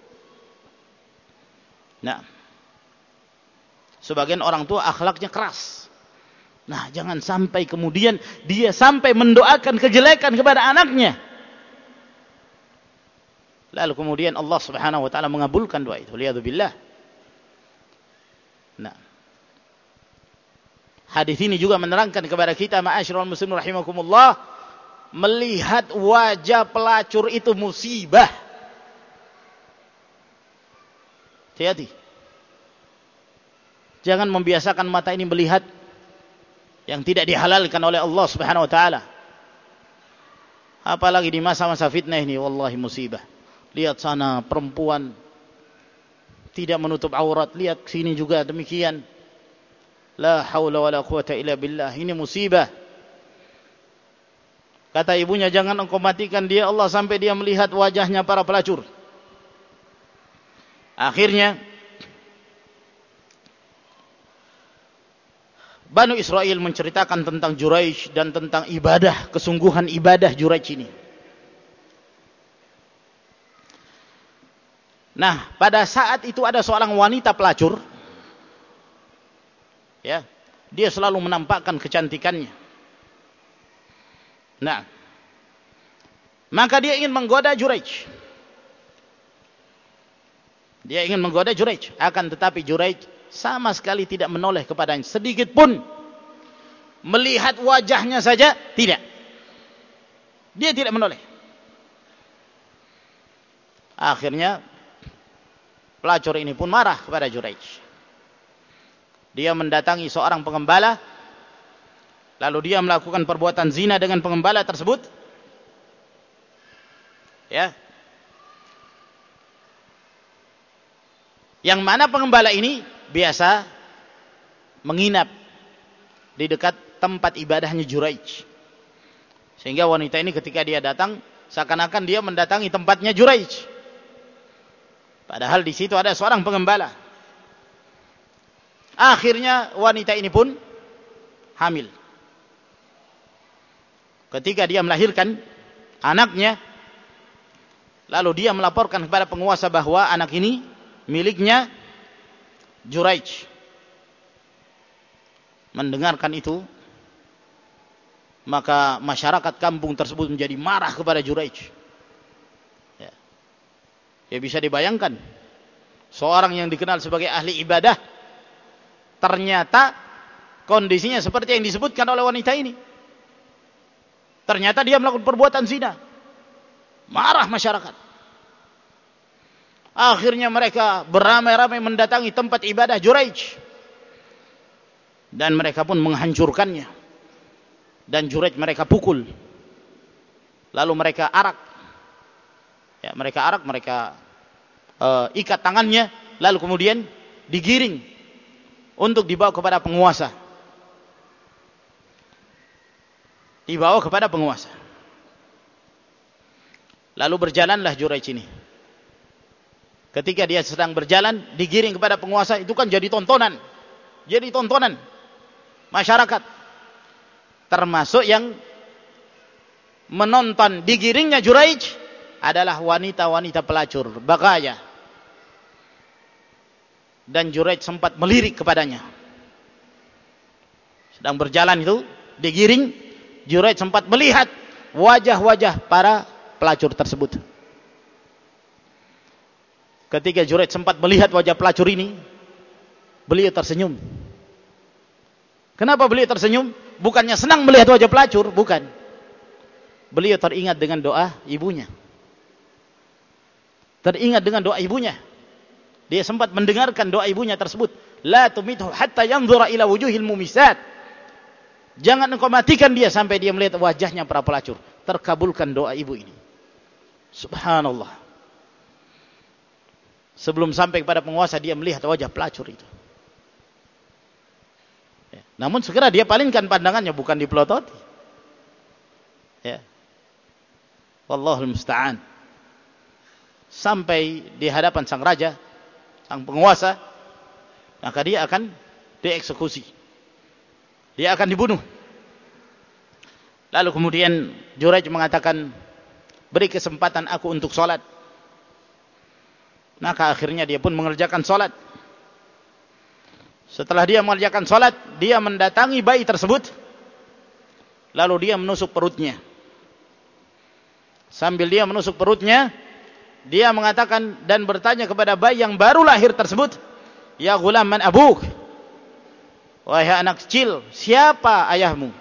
Nah. Sebagian orang tua akhlaknya keras. Nah, jangan sampai kemudian dia sampai mendoakan kejelekan kepada anaknya. Lalu kemudian Allah Subhanahu wa taala mengabulkan doa itu. Liyadzubillah. Nah. Hadis ini juga menerangkan kepada kita, ma'asyiral muslimin rahimakumullah, melihat wajah pelacur itu musibah. Hati-hati. Jangan membiasakan mata ini melihat yang tidak dihalalkan oleh Allah Subhanahu wa taala. Apalagi di masa-masa fitnah ini, wallahi musibah. Lihat sana perempuan tidak menutup aurat, lihat sini juga demikian. La haula wala quwata illa billah. Ini musibah. Kata ibunya, jangan engkau matikan dia, Allah, sampai dia melihat wajahnya para pelacur. Akhirnya Banu Israel menceritakan tentang Juraij dan tentang ibadah, kesungguhan ibadah Juraij ini. Nah, pada saat itu ada seorang wanita pelacur. Ya, dia selalu menampakkan kecantikannya. Nah, maka dia ingin menggoda Juraij. Dia ingin menggoda Juraij, akan tetapi Juraij sama sekali tidak menoleh kepadanya sedikit pun. Melihat wajahnya saja tidak. Dia tidak menoleh. Akhirnya pelacur ini pun marah kepada Juraij. Dia mendatangi seorang pengembala, lalu dia melakukan perbuatan zina dengan pengembala tersebut. Ya. Yang mana pengembala ini biasa menginap di dekat tempat ibadahnya Juraij. Sehingga wanita ini ketika dia datang, seakan-akan dia mendatangi tempatnya Juraij. Padahal di situ ada seorang pengembala. Akhirnya wanita ini pun hamil. Ketika dia melahirkan anaknya, lalu dia melaporkan kepada penguasa bahwa anak ini miliknya Juraij. Mendengarkan itu, maka masyarakat kampung tersebut menjadi marah kepada Juraij. Ya. Ya bisa dibayangkan, seorang yang dikenal sebagai ahli ibadah, ternyata kondisinya seperti yang disebutkan oleh wanita ini. Ternyata dia melakukan perbuatan zina. Marah masyarakat. Akhirnya mereka beramai-ramai mendatangi tempat ibadah Juraij. Dan mereka pun menghancurkannya. Dan Juraij mereka pukul. Lalu mereka arak. Ya, mereka arak, mereka uh, ikat tangannya. Lalu kemudian digiring untuk dibawa kepada penguasa. Dibawa kepada penguasa. Lalu berjalanlah Juraij ini. Ketika dia sedang berjalan, digiring kepada penguasa, itu kan jadi tontonan. Jadi tontonan masyarakat. Termasuk yang menonton digiringnya Juraij, adalah wanita-wanita pelacur, bagaya. Dan Juraij sempat melirik kepadanya. Sedang berjalan itu, digiring, Juraij sempat melihat wajah-wajah para pelacur tersebut. Ketika Juraij sempat melihat wajah pelacur ini, beliau tersenyum. Kenapa beliau tersenyum? Bukannya senang melihat wajah pelacur, bukan. Beliau teringat dengan doa ibunya. Teringat dengan doa ibunya. Dia sempat mendengarkan doa ibunya tersebut. La tumithu hatta yanzura ila wujuhil mumisat. Jangan engkau matikan dia sampai dia melihat wajahnya para pelacur. Terkabulkan doa ibu ini. Subhanallah. Sebelum sampai kepada penguasa, dia melihat wajah pelacur itu. Ya. Namun segera dia palingkan pandangannya, bukan dipelototi. Ya. Wallahul musta'an. Sampai di hadapan sang raja, sang penguasa, maka dia akan dieksekusi. Dia akan dibunuh. Lalu kemudian Juraij mengatakan, beri kesempatan aku untuk sholat. Maka akhirnya dia pun mengerjakan sholat. Setelah dia mengerjakan sholat, dia mendatangi bayi tersebut. Lalu dia menusuk perutnya. Sambil dia menusuk perutnya, dia mengatakan dan bertanya kepada bayi yang baru lahir tersebut, ya ghulam, man abuk? Wahai anak kecil, siapa ayahmu?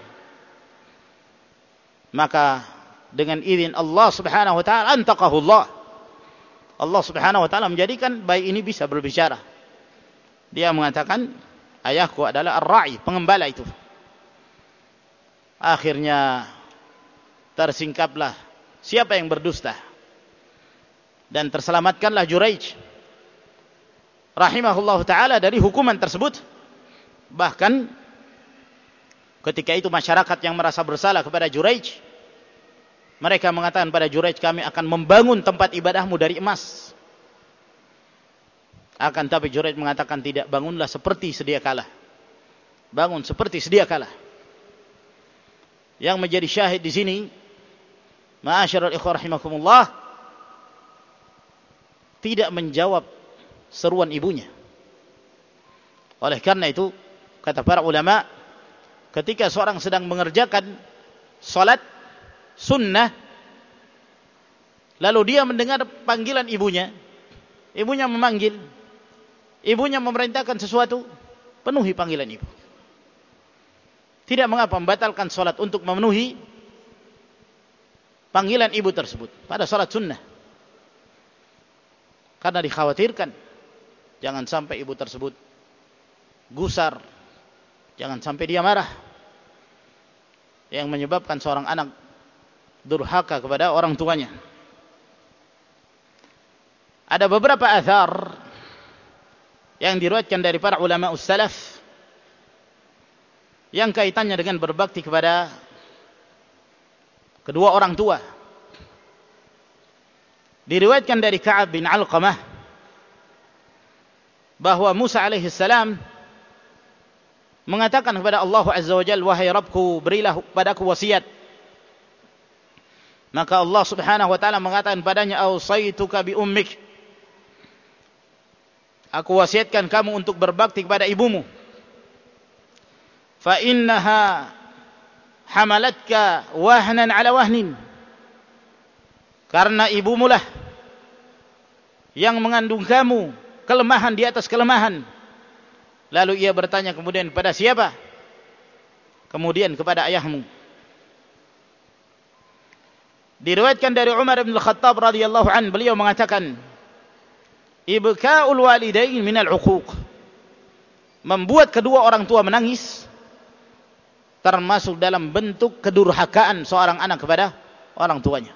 Maka dengan izin Allah Subhanahu wa taala, antaqahu Allah. Allah Subhanahu wa taala menjadikan bayi ini bisa berbicara. Dia mengatakan, ayahku adalah ar-ra'i, pengembala itu. Akhirnya tersingkaplah siapa yang berdusta. Dan terselamatkanlah Juraij rahimahullahu ta'ala dari hukuman tersebut. Bahkan ketika itu masyarakat yang merasa bersalah kepada Juraij, mereka mengatakan pada Juraij, kami akan membangun tempat ibadahmu dari emas. Akan tapi Juraij mengatakan, tidak, bangunlah seperti sedia kala. Bangun seperti sedia kala. Yang menjadi syahid di sini, ma'asyiral ikhwah rahimakumullah, tidak menjawab seruan ibunya. Oleh karena itu, kata para ulama, ketika seorang sedang mengerjakan salat sunnah, lalu dia mendengar panggilan ibunya, ibunya memanggil, ibunya memerintahkan sesuatu, penuhi panggilan ibu. Tidak mengapa membatalkan salat untuk memenuhi panggilan ibu tersebut pada salat sunnah. Karena dikhawatirkan jangan sampai ibu tersebut gusar, jangan sampai dia marah, yang menyebabkan seorang anak durhaka kepada orang tuanya. Ada beberapa athar yang diriwayatkan dari para ulama ussalaf yang kaitannya dengan berbakti kepada kedua orang tua. Diriwayatkan dari Ka'ab bin Alqamah bahwa Musa alaihi salam mengatakan kepada Allah Azza wa Jalla, wahai Rabbku, berilah padaku wasiat. Maka Allah Subhanahu wa taala mengatakan padanya, ausaituka bi ummik, aku wasiatkan kamu untuk berbakti kepada ibumu. Fa innaha hamalatka wahnan ala wahnin, karena ibumu lah yang mengandung kamu, kelemahan di atas kelemahan. Lalu ia bertanya kemudian, pada siapa? Kemudian kepada ayahmu. Diriwayatkan dari Umar bin Al-Khattab radhiyallahu an, beliau mengatakan, ibka'ul walidain minal uquq, membuat kedua orang tua menangis termasuk dalam bentuk kedurhakaan seorang anak kepada orang tuanya.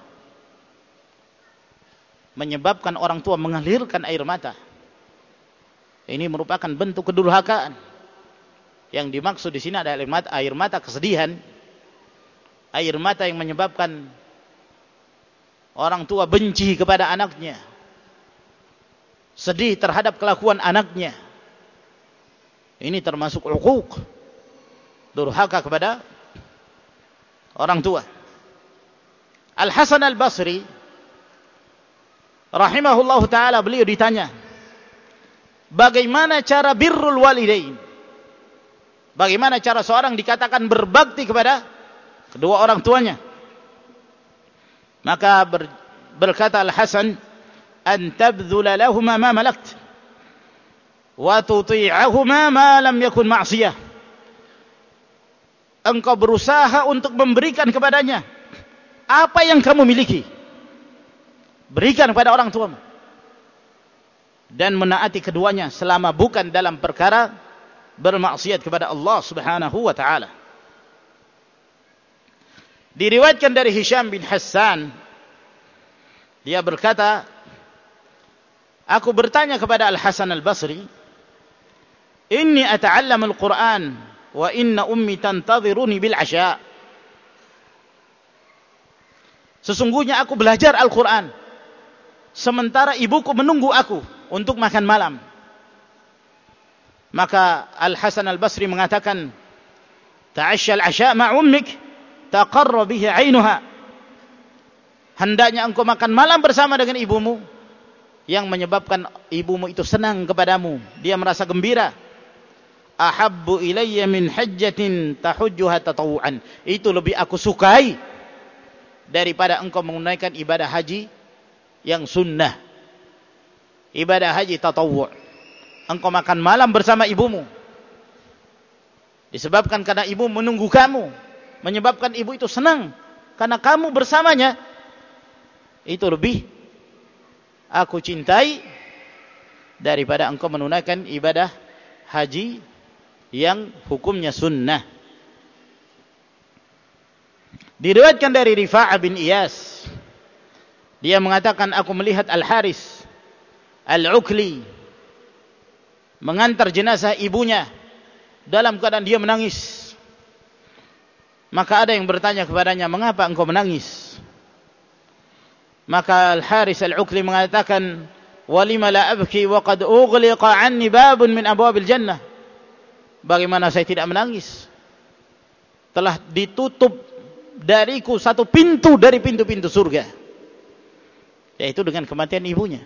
Menyebabkan orang tua mengalirkan air mata. Ini merupakan bentuk kedurhakaan. Yang dimaksud di sini adalah air mata, air mata kesedihan, air mata yang menyebabkan orang tua benci kepada anaknya, sedih terhadap kelakuan anaknya. Ini termasuk uquq, durhaka kepada orang tua. Al-Hasan Al-Basri rahimahullahu taala, beliau ditanya, bagaimana cara birrul walidain? Bagaimana cara seorang dikatakan berbakti kepada kedua orang tuanya? Maka ber, berkata Al-Hasan, an tabdhula lahuma ma malakt wa tuti'ahuma ma lam yakun ma'siyah. Engkau berusaha untuk memberikan kepadanya apa yang kamu miliki. Berikan kepada orang tuamu. Dan menaati keduanya selama bukan dalam perkara bermaksiat kepada Allah Subhanahu wa taala. Diriwayatkan dari Hisham bin Hassan, dia berkata, aku bertanya kepada Al-Hasan Al-Basri, inni ata'allamul Qur'an wa inna ummi tantadhiruni bil 'asha. Sesungguhnya aku belajar Al-Qur'an sementara ibuku menunggu aku untuk makan malam. Maka Al-Hasan Al-Basri mengatakan, ta'ashya al-'asha ma' ummik taqarra bihi 'ainuha. Hendaknya engkau makan malam bersama dengan ibumu, yang menyebabkan ibumu itu senang kepadamu, dia merasa gembira. Ahabbu ilayya min hajjatin tahujjuha tatawu'an. Itu lebih aku sukai daripada engkau menunaikan ibadah haji yang sunnah, ibadah haji tatawwu'. Engkau makan malam bersama ibumu disebabkan karena ibu menunggu kamu, menyebabkan ibu itu senang karena kamu bersamanya. Itu lebih aku cintai daripada engkau menunaikan ibadah haji yang hukumnya sunnah. Diriwayatkan dari Rifa'ah bin Iyas, dia mengatakan, aku melihat Al-Haris Al-Ukli mengantar jenazah ibunya dalam keadaan dia menangis. Maka ada yang bertanya kepadanya, mengapa engkau menangis? Maka Al-Haris Al-Ukli mengatakan, walima la abki wa qad ughliqa anni babun min abwabil jannah. Bagaimana saya tidak menangis? Telah ditutup dariku satu pintu dari pintu-pintu surga, yaitu dengan kematian ibunya.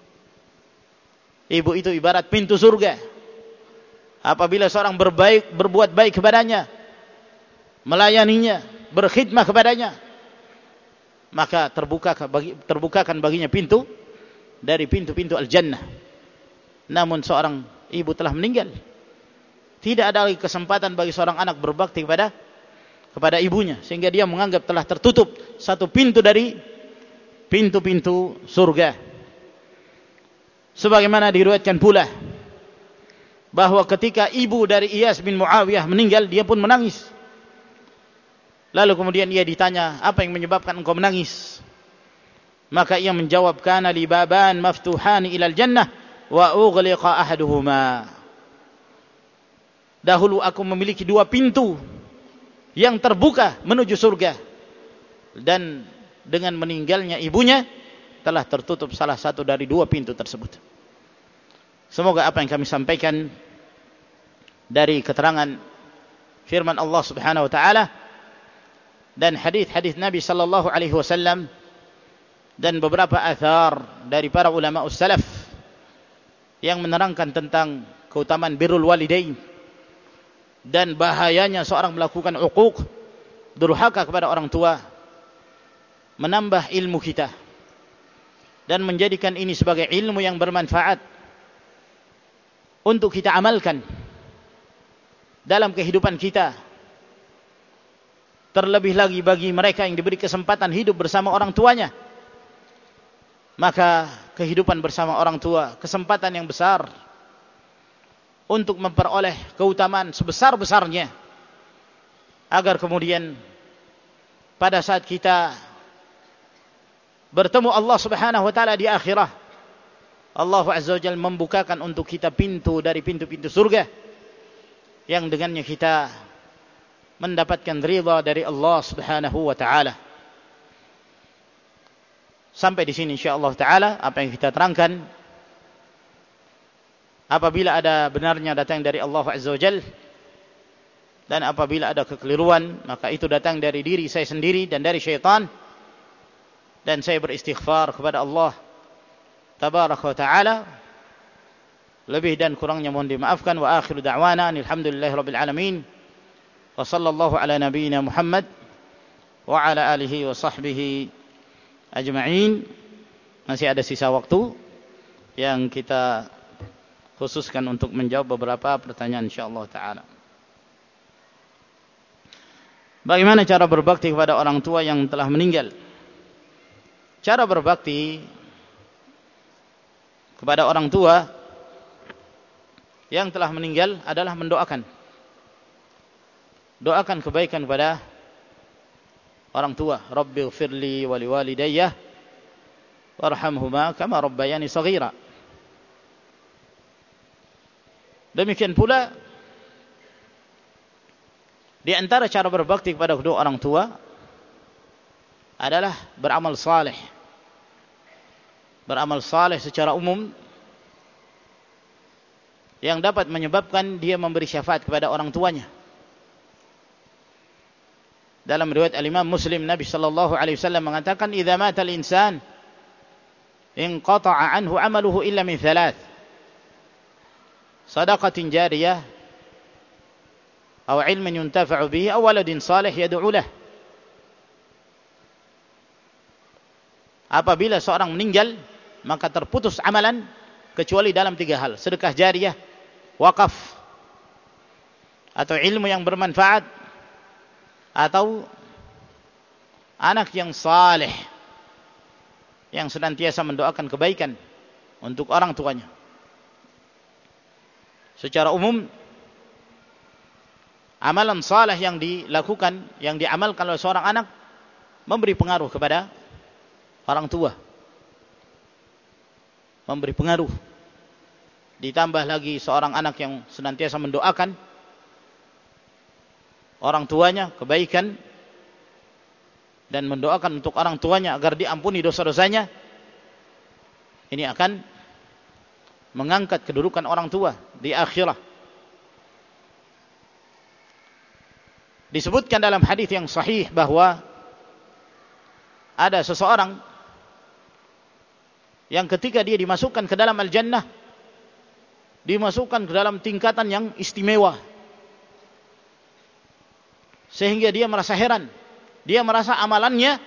Ibu itu ibarat pintu surga. Apabila seorang berbaik, berbuat baik kepadanya, melayaninya, berkhidmah kepadanya, maka terbuka bagi, terbukakan baginya pintu dari pintu-pintu al-jannah. Namun seorang ibu telah meninggal, tidak ada lagi kesempatan bagi seorang anak berbakti kepada kepada ibunya, sehingga dia menganggap telah tertutup satu pintu dari pintu-pintu surga. Sebagaimana diriwayatkan pula bahwa ketika ibu dari Iyas bin Muawiyah meninggal, dia pun menangis. Lalu kemudian ia ditanya, apa yang menyebabkan engkau menangis? Maka ia menjawab, kana li baban maftuhani ilal jannah wa ughliqa ahaduhuma. Dahulu aku memiliki dua pintu yang terbuka menuju surga, dan dengan meninggalnya ibunya telah tertutup salah satu dari dua pintu tersebut. Semoga apa yang kami sampaikan dari keterangan firman Allah Subhanahu wa taala dan hadis-hadis Nabi sallallahu alaihi wasallam dan beberapa athar dari para ulama salaf yang menerangkan tentang keutamaan birrul walidain dan bahayanya seorang melakukan uquq, durhaka kepada orang tua, menambah ilmu kita dan menjadikan ini sebagai ilmu yang bermanfaat untuk kita amalkan dalam kehidupan kita. Terlebih lagi bagi mereka yang diberi kesempatan hidup bersama orang tuanya, maka kehidupan bersama orang tua kesempatan yang besar untuk memperoleh keutamaan sebesar-besarnya, agar kemudian pada saat kita bertemu Allah Subhanahu wa taala di akhirah, Allah Azza wa Jalla membukakan untuk kita pintu dari pintu-pintu surga yang dengannya kita mendapatkan ridha dari Allah Subhanahu wa taala. Sampai di sini insyaallah taala apa yang kita terangkan, apabila ada benarnya datang dari Allah Azza wa Jalla, dan apabila ada kekeliruan maka itu datang dari diri saya sendiri dan dari syaitan. Dan saya beristighfar kepada Allah tabaraka wa ta'ala. Lebih dan kurangnya mohon dimaafkan. Wa akhiru da'wana alhamdulillahi rabbil alamin. Wa sallallahu ala nabiyyina Muhammad wa ala alihi wa sahbihi ajma'in. Masih ada sisa waktu yang kita khususkan untuk menjawab beberapa pertanyaan insyaallah ta'ala. Bagaimana cara berbakti kepada orang tua yang telah meninggal? Cara berbakti kepada orang tua yang telah meninggal adalah mendoakan. Doakan kebaikan kepada orang tua. Rabbighfirli wa liwalidayya warhamhuma kama rabbayani shaghira. Demikian pula di antara cara berbakti kepada kedua orang tua adalah beramal saleh. Beramal saleh secara umum yang dapat menyebabkan dia memberi syafaat kepada orang tuanya. Dalam riwayat al-Imam Muslim, Nabi sallallahu alaihi wasallam mengatakan, "Idza mata al-insan inqata'a anhu 'amaluhu illa min thalath. Shadaqatin jariyah, aw 'ilmin yuntafa'u bihi, aw waladin salih yad'u lah." Apabila seorang meninggal, maka terputus amalan kecuali dalam tiga hal: sedekah jariyah, wakaf, atau ilmu yang bermanfaat, atau anak yang saleh yang senantiasa mendoakan kebaikan untuk orang tuanya. Secara umum, amalan saleh yang dilakukan, yang diamalkan oleh seorang anak memberi pengaruh kepada orang tua, memberi pengaruh. Ditambah lagi seorang anak yang senantiasa mendoakan orang tuanya kebaikan dan mendoakan untuk orang tuanya agar diampuni dosa-dosanya, ini akan mengangkat kedudukan orang tua di akhirah. Disebutkan dalam hadis yang sahih bahwa ada seseorang yang ketika dia dimasukkan ke dalam al-jannah, dimasukkan ke dalam tingkatan yang istimewa, sehingga dia merasa heran. Dia merasa amalannya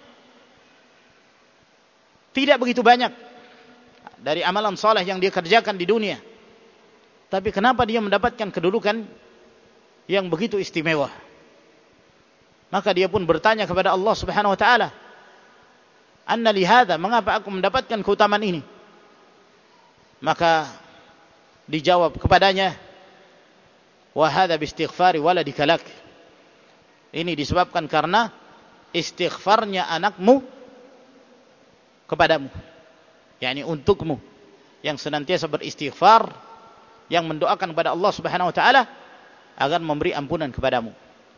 tidak begitu banyak dari amalan saleh yang dia kerjakan di dunia, tapi kenapa dia mendapatkan kedudukan yang begitu istimewa? Maka dia pun bertanya kepada Allah Subhanahu wa taala, "Anna li hadza, mengapa aku mendapatkan keutamaan ini?" Maka dijawab kepadanya, "Wa hadza bi istighfari waladika lak." Ini disebabkan karena istighfarnya anakmu kepadamu, yakni untukmu, yang senantiasa beristighfar, yang mendoakan kepada Allah Subhanahu wa taala agar memberi ampunan kepadamu.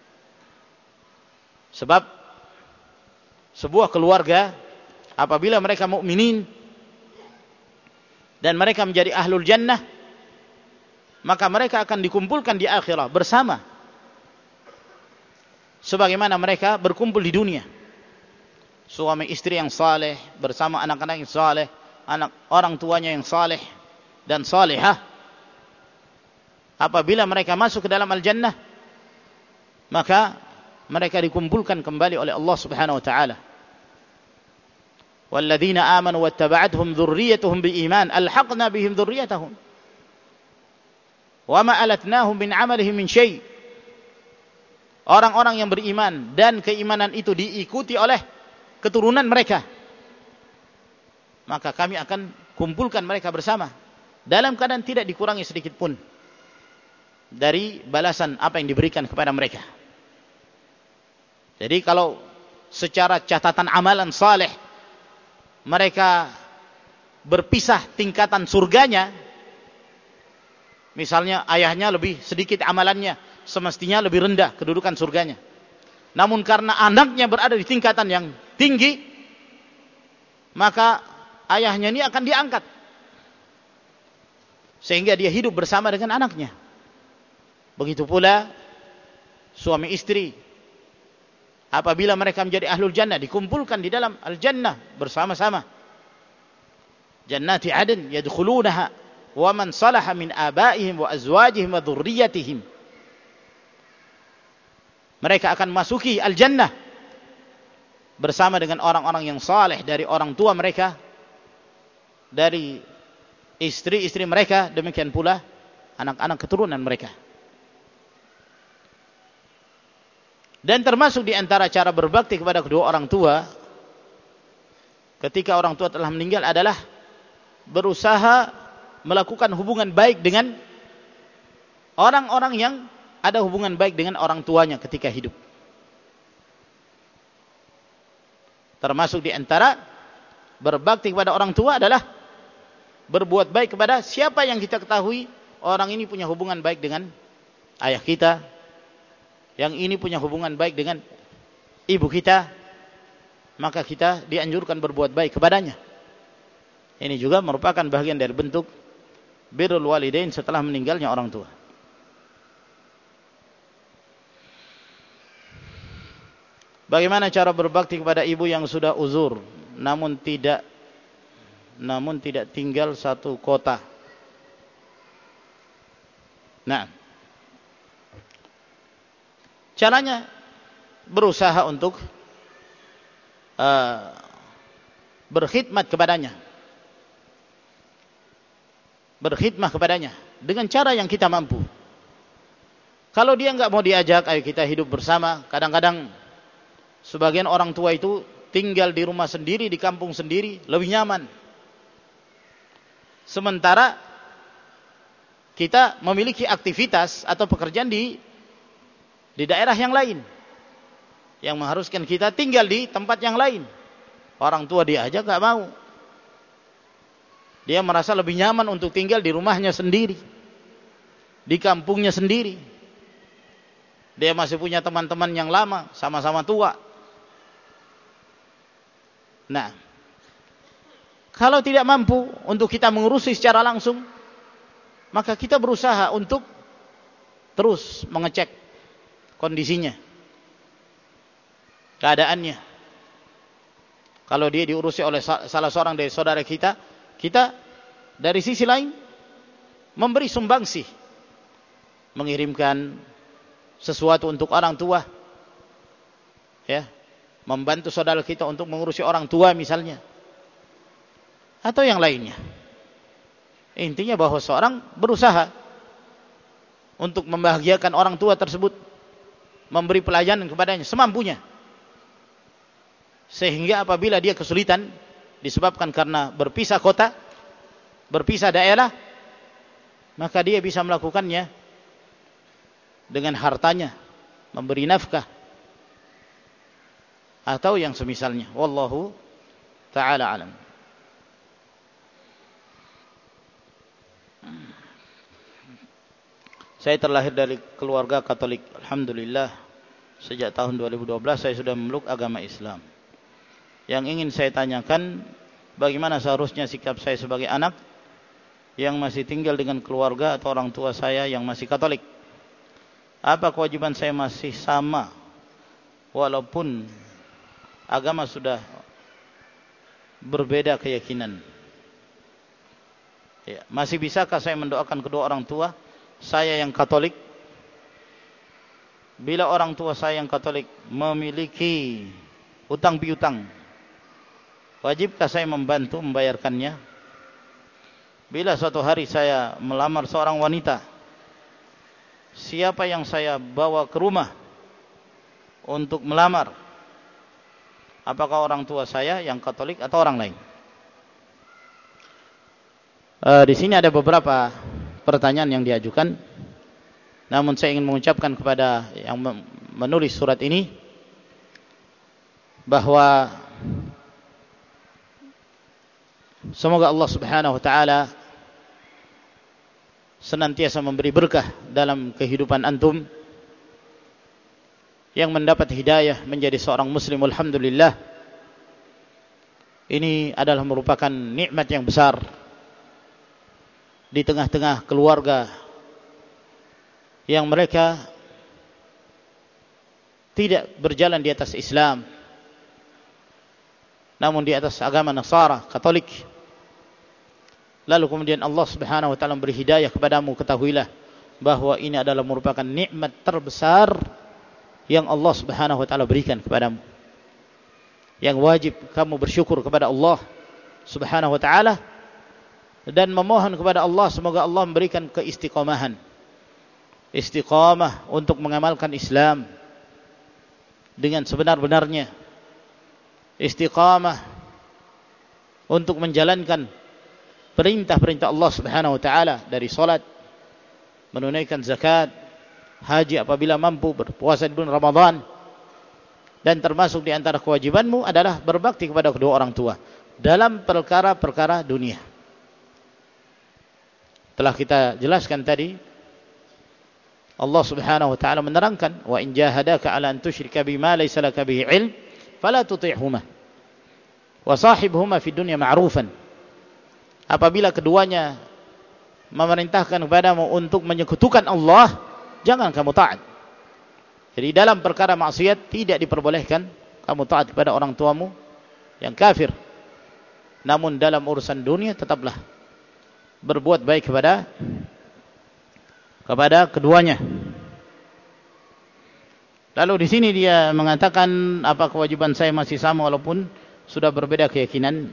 Sebab sebuah keluarga apabila mereka mukminin dan mereka menjadi ahlul jannah, maka mereka akan dikumpulkan di akhirah bersama sebagaimana mereka berkumpul di dunia. Suami istri yang saleh bersama anak-anak yang saleh, anak orang tuanya yang saleh dan salihah. Apabila mereka masuk ke dalam al-jannah, maka mereka dikumpulkan kembali oleh Allah Subhanahu wa taala. Walladzina amanu wattaba'athum dzurriyyatuhum biiman alhaqna bihim dzurriyyatahum wa ma alatnahum min 'amalihim min syai'. Orang-orang yang beriman dan keimanan itu diikuti oleh keturunan mereka, maka kami akan kumpulkan mereka bersama dalam keadaan tidak dikurangi sedikit pun dari balasan apa yang diberikan kepada mereka. Jadi kalau secara catatan amalan saleh mereka berpisah tingkatan surganya, misalnya ayahnya lebih sedikit amalannya, semestinya lebih rendah kedudukan surganya. Namun karena anaknya berada di tingkatan yang tinggi, maka ayahnya ini akan diangkat sehingga dia hidup bersama dengan anaknya. Begitu pula suami istri, apabila mereka menjadi ahlul jannah, dikumpulkan di dalam al-jannah bersama-sama. Jannati adn yadkhulunaha wa man salaha min abaihim wa azwajihim wa dhurriyyatihim. Mereka akan masuki al-jannah bersama dengan orang-orang yang saleh dari orang tua mereka, dari istri-istri mereka, demikian pula anak-anak keturunan mereka. Dan termasuk di antara cara berbakti kepada kedua orang tua ketika orang tua telah meninggal adalah berusaha melakukan hubungan baik dengan orang-orang yang ada hubungan baik dengan orang tuanya ketika hidup. Termasuk di antara berbakti kepada orang tua adalah berbuat baik kepada siapa yang kita ketahui orang ini punya hubungan baik dengan ayah kita, yang ini punya hubungan baik dengan ibu kita, maka kita dianjurkan berbuat baik kepadanya. Ini juga merupakan bagian dari bentuk birrul walidain setelah meninggalnya orang tua. Bagaimana cara berbakti kepada ibu yang sudah uzur namun tidak namun tidak tinggal satu kota? Nah, caranya berusaha untuk uh, berkhidmat kepadanya. Berkhidmat kepadanya dengan cara yang kita mampu. Kalau dia enggak mau diajak, ayo kita hidup bersama. Kadang-kadang sebagian orang tua itu tinggal di rumah sendiri, di kampung sendiri, lebih nyaman. Sementara kita memiliki aktivitas atau pekerjaan di di daerah yang lain, yang mengharuskan kita tinggal di tempat yang lain. Orang tua diajak gak mau. Dia merasa lebih nyaman untuk tinggal di rumahnya sendiri, di kampungnya sendiri. Dia masih punya teman-teman yang lama, sama-sama tua. Nah, kalau tidak mampu untuk kita mengurusi secara langsung, maka kita berusaha untuk terus mengecek kondisinya, keadaannya. Kalau dia diurusi oleh salah seorang dari saudara kita, kita dari sisi lain memberi sumbangsih, mengirimkan sesuatu untuk orang tua, ya, membantu saudara kita untuk mengurusi orang tua misalnya, atau yang lainnya. Intinya bahwa seorang berusaha untuk membahagiakan orang tua tersebut, memberi pelayanan kepadanya semampunya, sehingga apabila dia kesulitan disebabkan karena berpisah kota, berpisah daerah, maka dia bisa melakukannya dengan hartanya, memberi nafkah atau yang semisalnya. Wallahu ta'ala alam. Saya terlahir dari keluarga Katolik. Alhamdulillah, sejak tahun dua ribu dua belas saya sudah memeluk agama Islam. Yang ingin saya tanyakan, bagaimana seharusnya sikap saya sebagai anak yang masih tinggal dengan keluarga atau orang tua saya yang masih Katolik? Apa kewajiban saya masih sama walaupun agama sudah berbeda keyakinan? Ya, masih bisakah saya mendoakan kedua orang tua saya yang Katolik bila orang tua saya yang Katolik memiliki hutang piutang? Wajibkah saya membantu membayarkannya? Bila suatu hari saya melamar seorang wanita, siapa yang saya bawa ke rumah untuk melamar? Apakah orang tua saya yang Katolik atau orang lain? E, di sini ada beberapa pertanyaan yang diajukan. Namun saya ingin mengucapkan kepada yang menulis surat ini bahwa semoga Allah Subhanahu wa taala senantiasa memberi berkah dalam kehidupan antum yang mendapat hidayah menjadi seorang muslim. Alhamdulillah, ini adalah merupakan nikmat yang besar di tengah-tengah keluarga yang mereka tidak berjalan di atas Islam, namun di atas agama Nasara, Katolik. lalu kemudian Allah Subhanahu wa taala beri hidayah kepadamu, ketahuilah bahwa ini adalah merupakan nikmat terbesar yang Allah Subhanahu wa taala berikan kepadamu, yang wajib kamu bersyukur kepada Allah Subhanahu wa taala dan memohon kepada Allah semoga Allah memberikan keistiqomahan, istiqamah untuk mengamalkan Islam dengan sebenar-benarnya, istiqamah untuk menjalankan perintah-perintah Allah Subhanahu wa taala dari salat, menunaikan zakat, haji apabila mampu, berpuasa di bulan Ramadan, dan termasuk di antara kewajibanmu adalah berbakti kepada kedua orang tua dalam perkara-perkara dunia. Telah kita jelaskan tadi, Allah Subhanahu wa taala menerangkan, wa in jahadaka ala an tusyrika bima laysa laka bihi ilm fala tuti'huma wa sahibhuma fid dunya ma'rufan. Apabila keduanya memerintahkan kepadamu untuk menyekutukan Allah, jangan kamu taat. Jadi dalam perkara maksiat tidak diperbolehkan kamu taat kepada orang tuamu yang kafir. Namun dalam urusan dunia tetaplah berbuat baik kepada kepada keduanya. Lalu di sini dia mengatakan, apa kewajiban saya masih sama walaupun sudah berbeda keyakinan?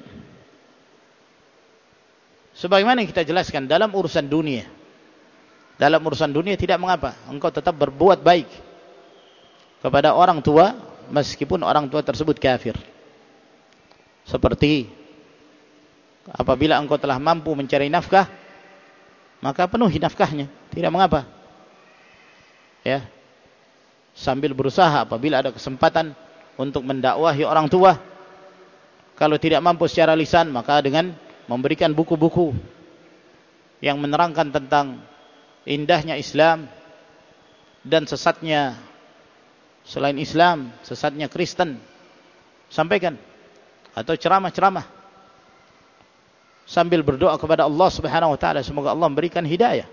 Sebagaimana kita jelaskan, dalam urusan dunia, dalam urusan dunia tidak mengapa engkau tetap berbuat baik kepada orang tua meskipun orang tua tersebut kafir. Seperti apabila engkau telah mampu mencari nafkah, maka penuhi nafkahnya, tidak mengapa. Ya. Sambil berusaha apabila ada kesempatan untuk mendakwahi orang tua. Kalau tidak mampu secara lisan, maka dengan memberikan buku-buku yang menerangkan tentang indahnya Islam dan sesatnya selain Islam, sesatnya Kristen, sampaikan, atau ceramah-ceramah sambil berdoa kepada Allah Subhanahu wa taala semoga Allah memberikan hidayah.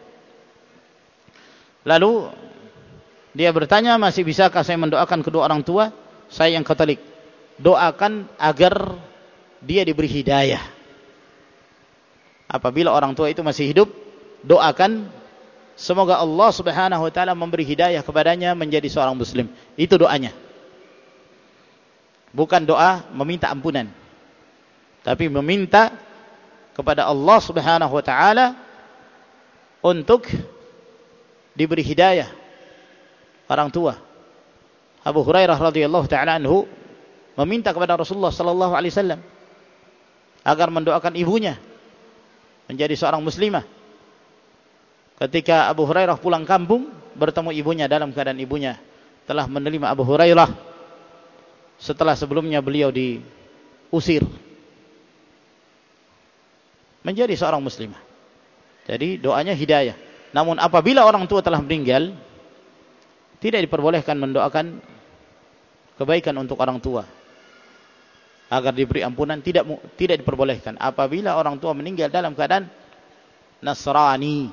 Lalu dia bertanya, masih bisakah saya mendoakan kedua orang tua saya yang Katolik? Doakan agar dia diberi hidayah. Apabila orang tua itu masih hidup, doakan semoga Allah Subhanahu wa taala memberi hidayah kepadanya menjadi seorang muslim. Itu doanya. Bukan doa meminta ampunan, tapi meminta kepada Allah Subhanahu wa taala untuk diberi hidayah orang tua. Abu Hurairah radhiyallahu taala anhu meminta kepada Rasulullah sallallahu alaihi wasallam agar mendoakan ibunya menjadi seorang muslimah. Ketika Abu Hurairah pulang kampung, bertemu ibunya dalam keadaan ibunya telah menerima Abu Hurairah setelah sebelumnya beliau diusir, menjadi seorang muslimah. Jadi doanya hidayah. Namun apabila orang tua telah meninggal, tidak diperbolehkan mendoakan kebaikan untuk orang tua agar diberi ampunan, tidak tidak diperbolehkan apabila orang tua meninggal dalam keadaan Nasrani.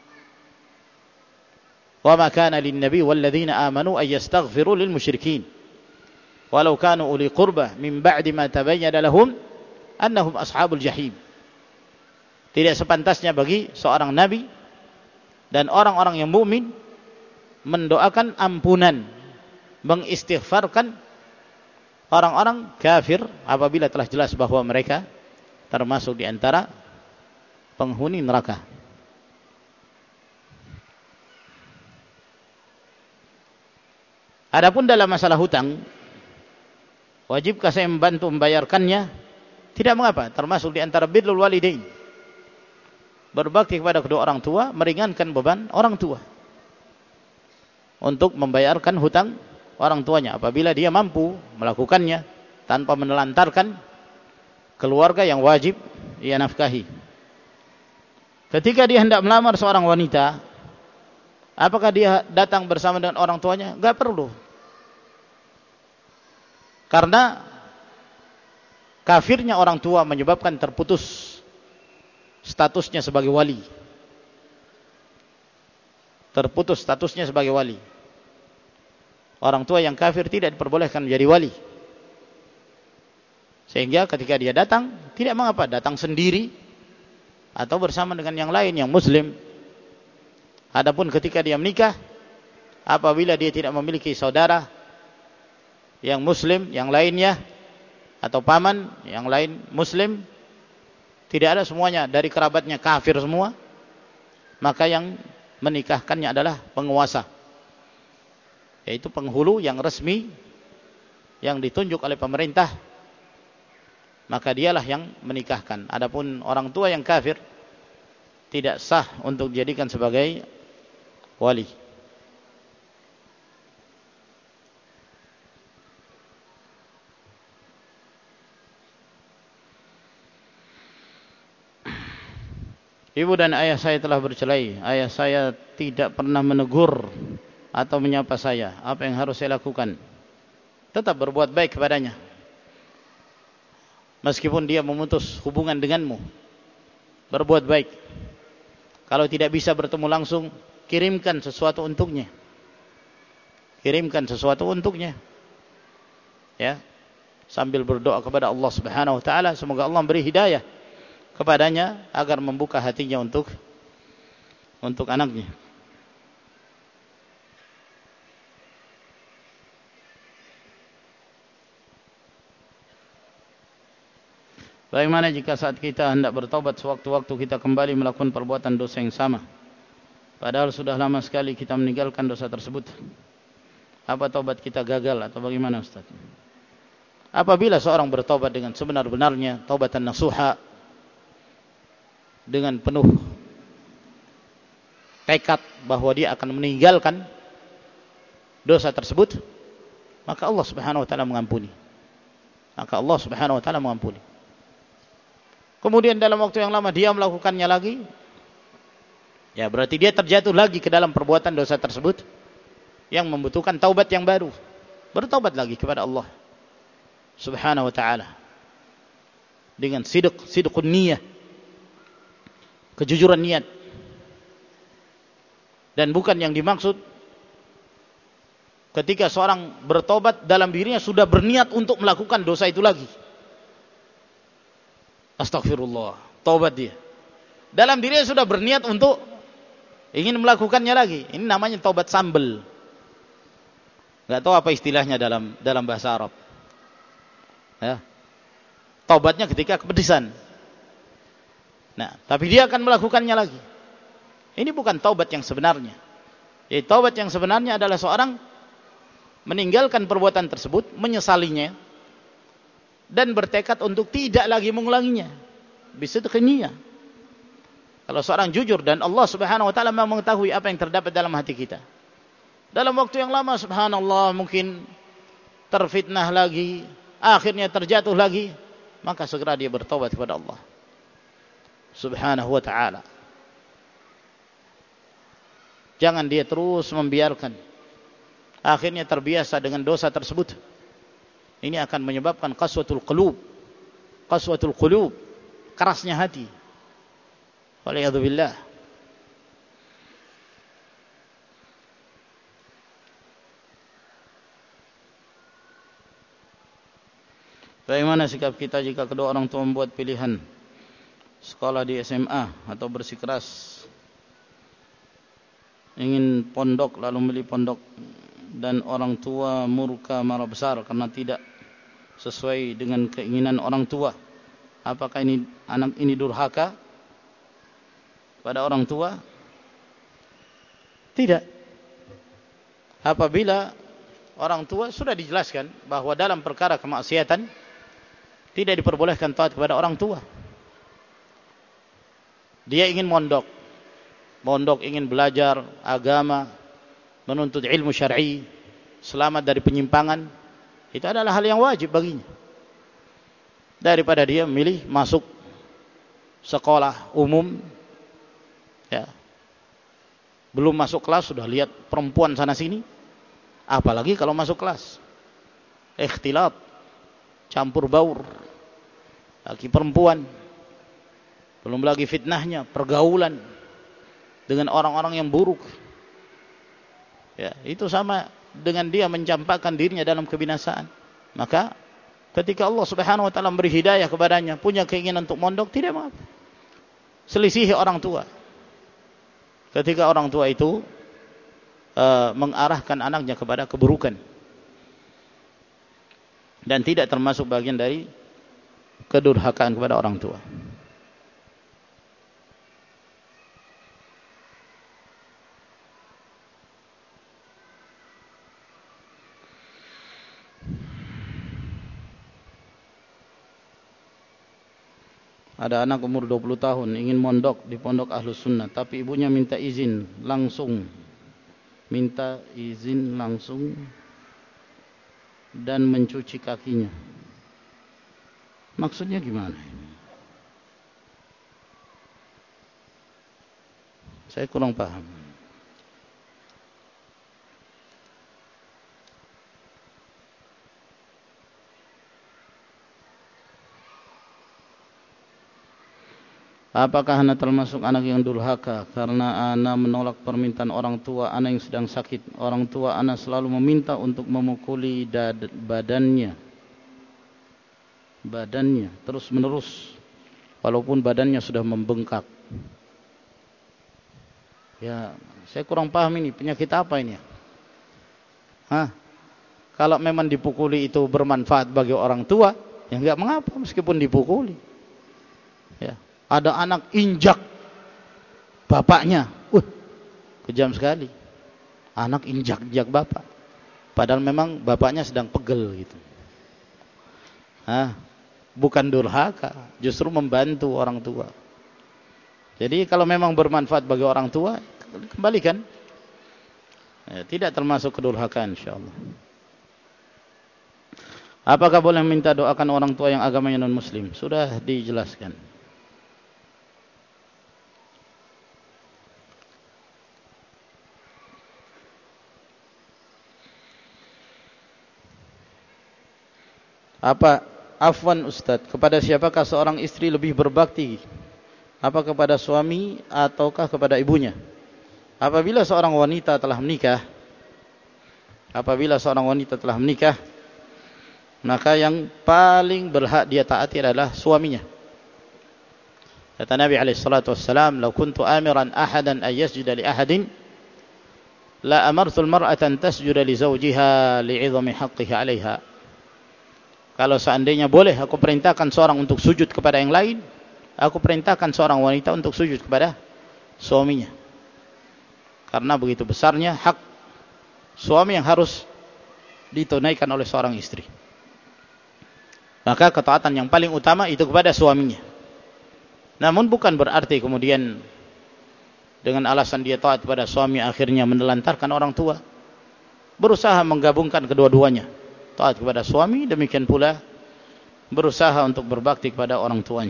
Wa ma kana lin-nabi wal ladzina amanu ay yastaghfiru lil musyrikin walau kanu uli qurbah min ba'di ma tabayyana lahum annahum ashabul jahim. Tidak sepantasnya bagi seorang nabi dan orang-orang yang mukmin mendoakan ampunan, mengistighfarkan orang-orang kafir apabila telah jelas bahwa mereka termasuk di antara penghuni neraka. Adapun dalam masalah hutang, wajibkah saya membantu membayarkannya? Tidak mengapa, termasuk di antara birrul walidain. Berbakti kepada kedua orang tua meringankan beban orang tua untuk membayarkan hutang orang tuanya apabila dia mampu melakukannya tanpa menelantarkan keluarga yang wajib ia nafkahi. Ketika dia hendak melamar seorang wanita, apakah dia datang bersama dengan orang tuanya? Enggak perlu. Karena kafirnya orang tua menyebabkan terputus statusnya sebagai wali. Terputus statusnya sebagai wali. Orang tua yang kafir tidak diperbolehkan menjadi wali. Sehingga ketika dia datang, tidak mengapa datang sendiri atau bersama dengan yang lain yang muslim. Adapun ketika dia menikah, apabila dia tidak memiliki saudara yang muslim yang lainnya, atau paman yang lain muslim, tidak ada, semuanya dari kerabatnya kafir semua, maka yang menikahkannya adalah penguasa, yaitu penghulu yang resmi yang ditunjuk oleh pemerintah, maka dialah yang menikahkan. Adapun orang tua yang kafir tidak sah untuk dijadikan sebagai wali. Ibu dan ayah saya telah bercerai. Ayah saya tidak pernah menegur atau menyapa saya. Apa yang harus saya lakukan? Tetap berbuat baik kepadanya, meskipun dia memutus hubungan denganmu. Berbuat baik. Kalau tidak bisa bertemu langsung, kirimkan sesuatu untuknya. Kirimkan sesuatu untuknya. Ya. Sambil berdoa kepada Allah Subhanahu wa taala, semoga Allah memberi hidayah kepadanya agar membuka hatinya untuk untuk anaknya. Bagaimana jika saat kita hendak bertaubat sewaktu-waktu kita kembali melakukan perbuatan dosa yang sama, padahal sudah lama sekali kita meninggalkan dosa tersebut? Apa taubat kita gagal atau bagaimana, Ustaz? Apabila seorang bertaubat dengan sebenar-benarnya, taubatan nasuha, dengan penuh tekad bahwa dia akan meninggalkan dosa tersebut, maka Allah Subhanahu wa taala mengampuni. Maka Allah Subhanahu wa taala mengampuni. Kemudian dalam waktu yang lama dia melakukannya lagi, ya berarti dia terjatuh lagi ke dalam perbuatan dosa tersebut yang membutuhkan taubat yang baru. Bertaubat lagi kepada Allah Subhanahu wa taala dengan sidq, sidqun niyah, kejujuran niat. Dan bukan yang dimaksud ketika seorang bertobat dalam dirinya sudah berniat untuk melakukan dosa itu lagi. Astagfirullah, taubat dia. Dalam dirinya sudah berniat untuk ingin melakukannya lagi. Ini namanya taubat sambel. Enggak tahu apa istilahnya dalam dalam bahasa Arab. Ya. Taubatnya ketika kepedisan. Nah, tapi dia akan melakukannya lagi. Ini bukan taubat yang sebenarnya. Jadi taubat yang sebenarnya adalah seorang meninggalkan perbuatan tersebut, menyesalinya, dan bertekad untuk tidak lagi mengulanginya. Bisidqin niyah. Kalau seorang jujur dan Allah Subhanahu wa taala memang mengetahui apa yang terdapat dalam hati kita. Dalam waktu yang lama, subhanallah, mungkin terfitnah lagi, akhirnya terjatuh lagi, maka segera dia bertaubat kepada Allah Subhanahu wa ta'ala. Jangan dia terus membiarkan, akhirnya terbiasa dengan dosa tersebut. Ini akan menyebabkan qaswatul qulub. Qaswatul qulub, kerasnya hati. Waliyadzubillah. Bagaimana sikap kita jika kedua orang tua membuat pilihan sekolah di S M A atau bersikeras ingin pondok lalu membeli pondok, dan orang tua murka marah besar karena tidak sesuai dengan keinginan orang tua? Apakah ini anak ini durhaka pada orang tua? Tidak. Apabila orang tua sudah dijelaskan bahwa dalam perkara kemaksiatan tidak diperbolehkan taat kepada orang tua. Dia ingin mondok, mondok ingin belajar agama, menuntut ilmu syar'i, selamat dari penyimpangan, itu adalah hal yang wajib baginya. Daripada dia memilih masuk sekolah umum, ya, belum masuk kelas sudah lihat perempuan sana sini, apalagi kalau masuk kelas, ikhtilat, campur baur, laki perempuan. Belum lagi fitnahnya, pergaulan dengan orang-orang yang buruk. Ya, itu sama dengan dia mencampakkan dirinya dalam kebinasaan. Maka ketika Allah Subhanahu wa taala memberi hidayah kepadanya, punya keinginan untuk mondok, tidak mengapa. selisihi orang tua. Ketika orang tua itu uh, mengarahkan anaknya kepada keburukan dan tidak termasuk bagian dari kedurhakaan kepada orang tua. Ada anak umur dua puluh tahun ingin mondok di pondok Ahlus Sunnah, tapi ibunya minta izin langsung. Minta izin langsung dan mencuci kakinya. Maksudnya gimana ini? Saya kurang paham. Apakah anak termasuk anak yang durhaka karena anak menolak permintaan orang tua anak yang sedang sakit? Orang tua anak selalu meminta untuk memukuli dad- badannya. Badannya terus menerus walaupun badannya sudah membengkak. Ya, saya kurang paham ini, penyakit apa ini? Hah? Kalau memang dipukuli itu bermanfaat bagi orang tua, ya enggak mengapa meskipun dipukuli. Ya. Ada anak injak bapaknya. Uh, kejam sekali. Anak injak-injak bapak. Padahal memang bapaknya sedang pegel gitu. Hah? Bukan durhaka, justru membantu orang tua. Jadi kalau memang bermanfaat bagi orang tua, kembalikan. Ya, tidak termasuk kedurhakaan insyaallah. Apakah boleh minta doakan orang tua yang agamanya non-muslim? Sudah dijelaskan. Apa afwan Ustaz, kepada siapakah seorang istri lebih berbakti? Apa kepada suami ataukah kepada ibunya? Apabila seorang wanita telah menikah, apabila seorang wanita telah menikah, maka yang paling berhak dia taati adalah suaminya. Kata Nabi alaihi salatu wassalam, "Lau kuntu amiran ahadan ay yasjuda li ahadin, la amartu al-mar'ata an tasjuda li zawjiha li'idhami haqqihi 'alayha." Kalau seandainya boleh aku perintahkan seorang untuk sujud kepada yang lain, aku perintahkan seorang wanita untuk sujud kepada suaminya. Karena begitu besarnya hak suami yang harus ditunaikan oleh seorang istri. Maka ketaatan yang paling utama itu kepada suaminya. Namun bukan berarti kemudian dengan alasan dia taat kepada suami akhirnya menelantarkan orang tua. Berusaha menggabungkan kedua-duanya. Taat kepada suami, demikian pula berusaha untuk berbakti kepada orang tuanya.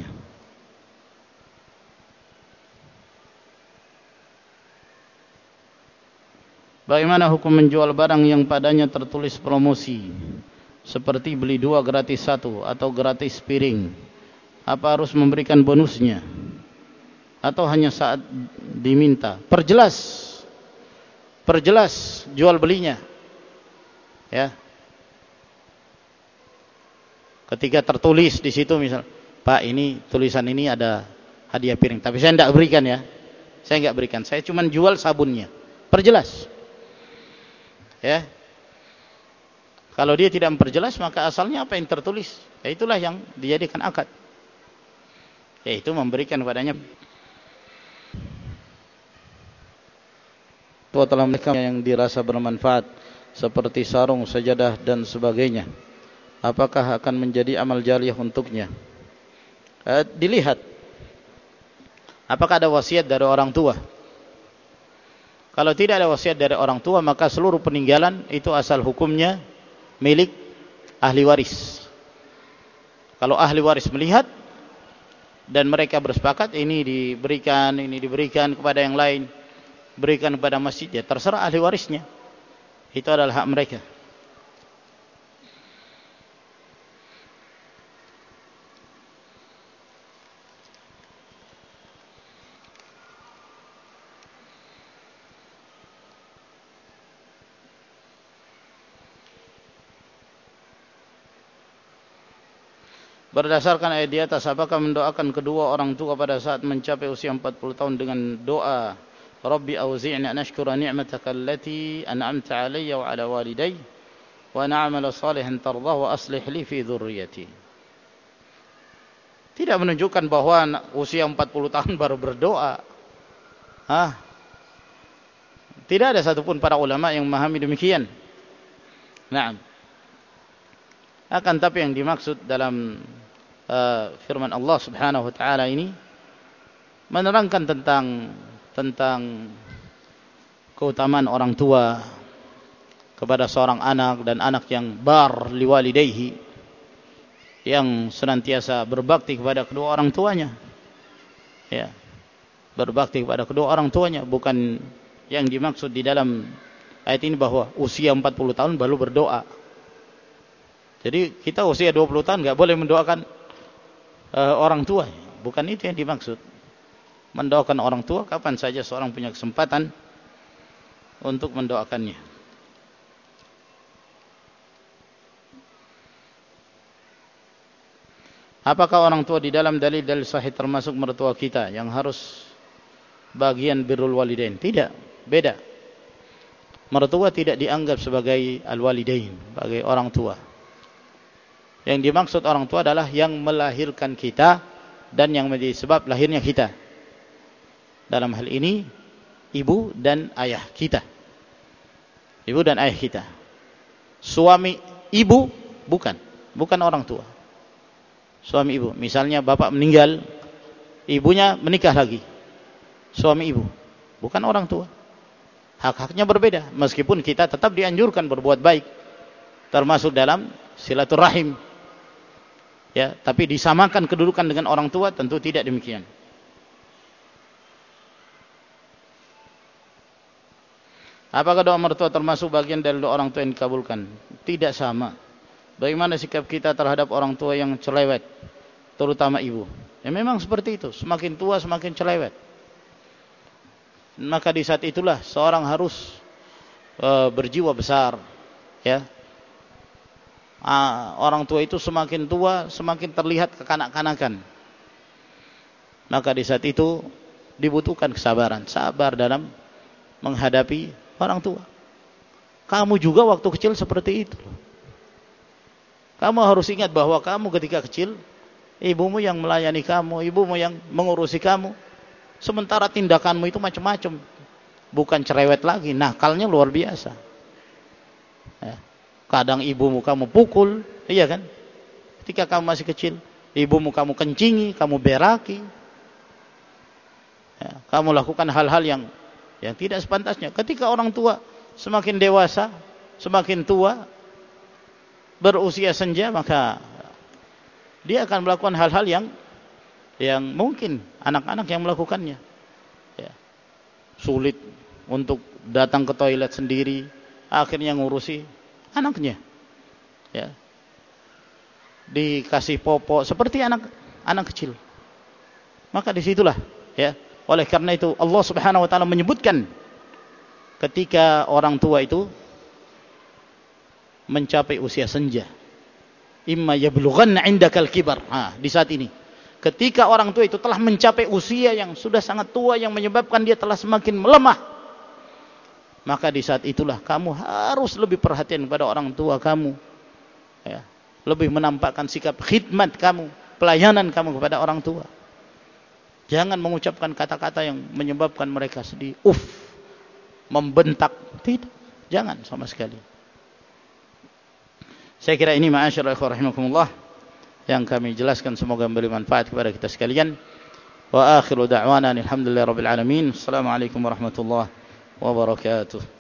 Bagaimana hukum menjual barang yang padanya tertulis promosi, seperti beli dua gratis satu atau gratis piring? Apa harus memberikan bonusnya atau hanya saat diminta? Perjelas, perjelas jual belinya, ya. Ketika tertulis di situ misal, Pak, ini tulisan ini ada hadiah piring, tapi saya tidak berikan ya, saya enggak berikan, saya cuma jual sabunnya. Perjelas, ya. Kalau dia tidak memperjelas, maka asalnya apa yang tertulis, ya itulah yang dijadikan akad, yaitu memberikan padanya. Tua telah menikah yang dirasa bermanfaat seperti sarung, sajadah dan sebagainya. Apakah akan menjadi amal jariyah untuknya? Eh, dilihat apakah ada wasiat dari orang tua. Kalau tidak ada wasiat dari orang tua, maka seluruh peninggalan itu asal hukumnya milik ahli waris. Kalau ahli waris melihat dan mereka bersepakat ini diberikan, ini diberikan kepada yang lain, berikan kepada masjid, ya terserah ahli warisnya. Itu adalah hak mereka. Berdasarkan ayat di atas, apakah mendoakan kedua orang tua pada saat mencapai usia empat puluh tahun dengan doa Rabbi auzi'ni an ashkura ni'mataka allati an'amta 'alayya wa 'ala walidayya wa an a'mala salihan tardahu wa aslih li fi dhurriyyati. Tidak menunjukkan bahwa usia empat puluh tahun baru berdoa. Hah? Tidak ada satupun para ulama yang memahami demikian. Naam. Akan tapi yang dimaksud dalam uh, firman Allah Subhanahu wa taala ini menerangkan tentang tentang keutamaan orang tua kepada seorang anak dan anak yang bar liwalidayhi, yang senantiasa berbakti kepada kedua orang tuanya. Ya. Berbakti kepada kedua orang tuanya, bukan yang dimaksud di dalam ayat ini bahwa usia empat puluh tahun baru berdoa. Jadi kita usia dua puluh tahun enggak boleh mendoakan uh, orang tua. Bukan itu yang dimaksud. Mendoakan orang tua kapan saja seorang punya kesempatan untuk mendoakannya. Apakah orang tua di dalam dalil-dalil sahih termasuk mertua kita yang harus bagian birrul walidain? Tidak, beda. Mertua tidak dianggap sebagai al-walidain, sebagai orang tua. Yang dimaksud orang tua adalah yang melahirkan kita dan yang menjadi sebab lahirnya kita. Dalam hal ini, ibu dan ayah kita. Ibu dan ayah kita. Suami ibu bukan, bukan orang tua. Suami ibu, misalnya bapak meninggal, ibunya menikah lagi. Suami ibu, bukan orang tua. Hak-haknya berbeda, meskipun kita tetap dianjurkan berbuat baik, termasuk dalam silaturahim. Ya, tapi disamakan kedudukan dengan orang tua tentu tidak demikian. Apakah doa mertua termasuk bagian dari doa orang tua yang dikabulkan? Tidak sama. Bagaimana sikap kita terhadap orang tua yang cerewet, terutama ibu? Ya memang seperti itu, semakin tua semakin cerewet. Maka di saat itulah seorang harus uh, berjiwa besar, ya. Uh, orang tua itu semakin tua semakin terlihat kekanak-kanakan. Maka di saat itu dibutuhkan kesabaran, sabar dalam menghadapi orang tua. Kamu juga waktu kecil seperti itu. Kamu harus ingat bahwa kamu ketika kecil, ibumu yang melayani kamu, ibumu yang mengurusi kamu. Sementara tindakanmu itu macam-macam. Bukan cerewet lagi, nakalnya luar biasa. Ya. Kadang ibumu kamu pukul, iya kan? Ketika kamu masih kecil, ibumu kamu kencingi, kamu beraki. Ya. Kamu lakukan hal-hal yang yang tidak sepantasnya. Ketika orang tua semakin dewasa, semakin tua, berusia senja, maka dia akan melakukan hal-hal yang yang mungkin anak-anak yang melakukannya. Ya. Sulit untuk datang ke toilet sendiri, akhirnya ngurusi anaknya. Ya. Dikasih popok seperti anak anak kecil. Maka disitulah, ya. Oleh karena itu Allah Subhanahu wa taala menyebutkan ketika orang tua itu mencapai usia senja, imma yablughanna 'indakal kibar. Nah, di saat ini ketika orang tua itu telah mencapai usia yang sudah sangat tua yang menyebabkan dia telah semakin melemah, maka di saat itulah kamu harus lebih perhatian kepada orang tua kamu, ya. Lebih menampakkan sikap khidmat kamu, pelayanan kamu kepada orang tua. Jangan mengucapkan kata-kata yang menyebabkan mereka sedih, uff, membentak. Tidak, jangan sama sekali. Saya kira ini ma'asyiral ikhwah rahimakumullah yang kami jelaskan, semoga memberi manfaat kepada kita sekalian. Wa akhiru da'wana alhamdulillahirabbil alamin. Assalamualaikum warahmatullahi wabarakatuh.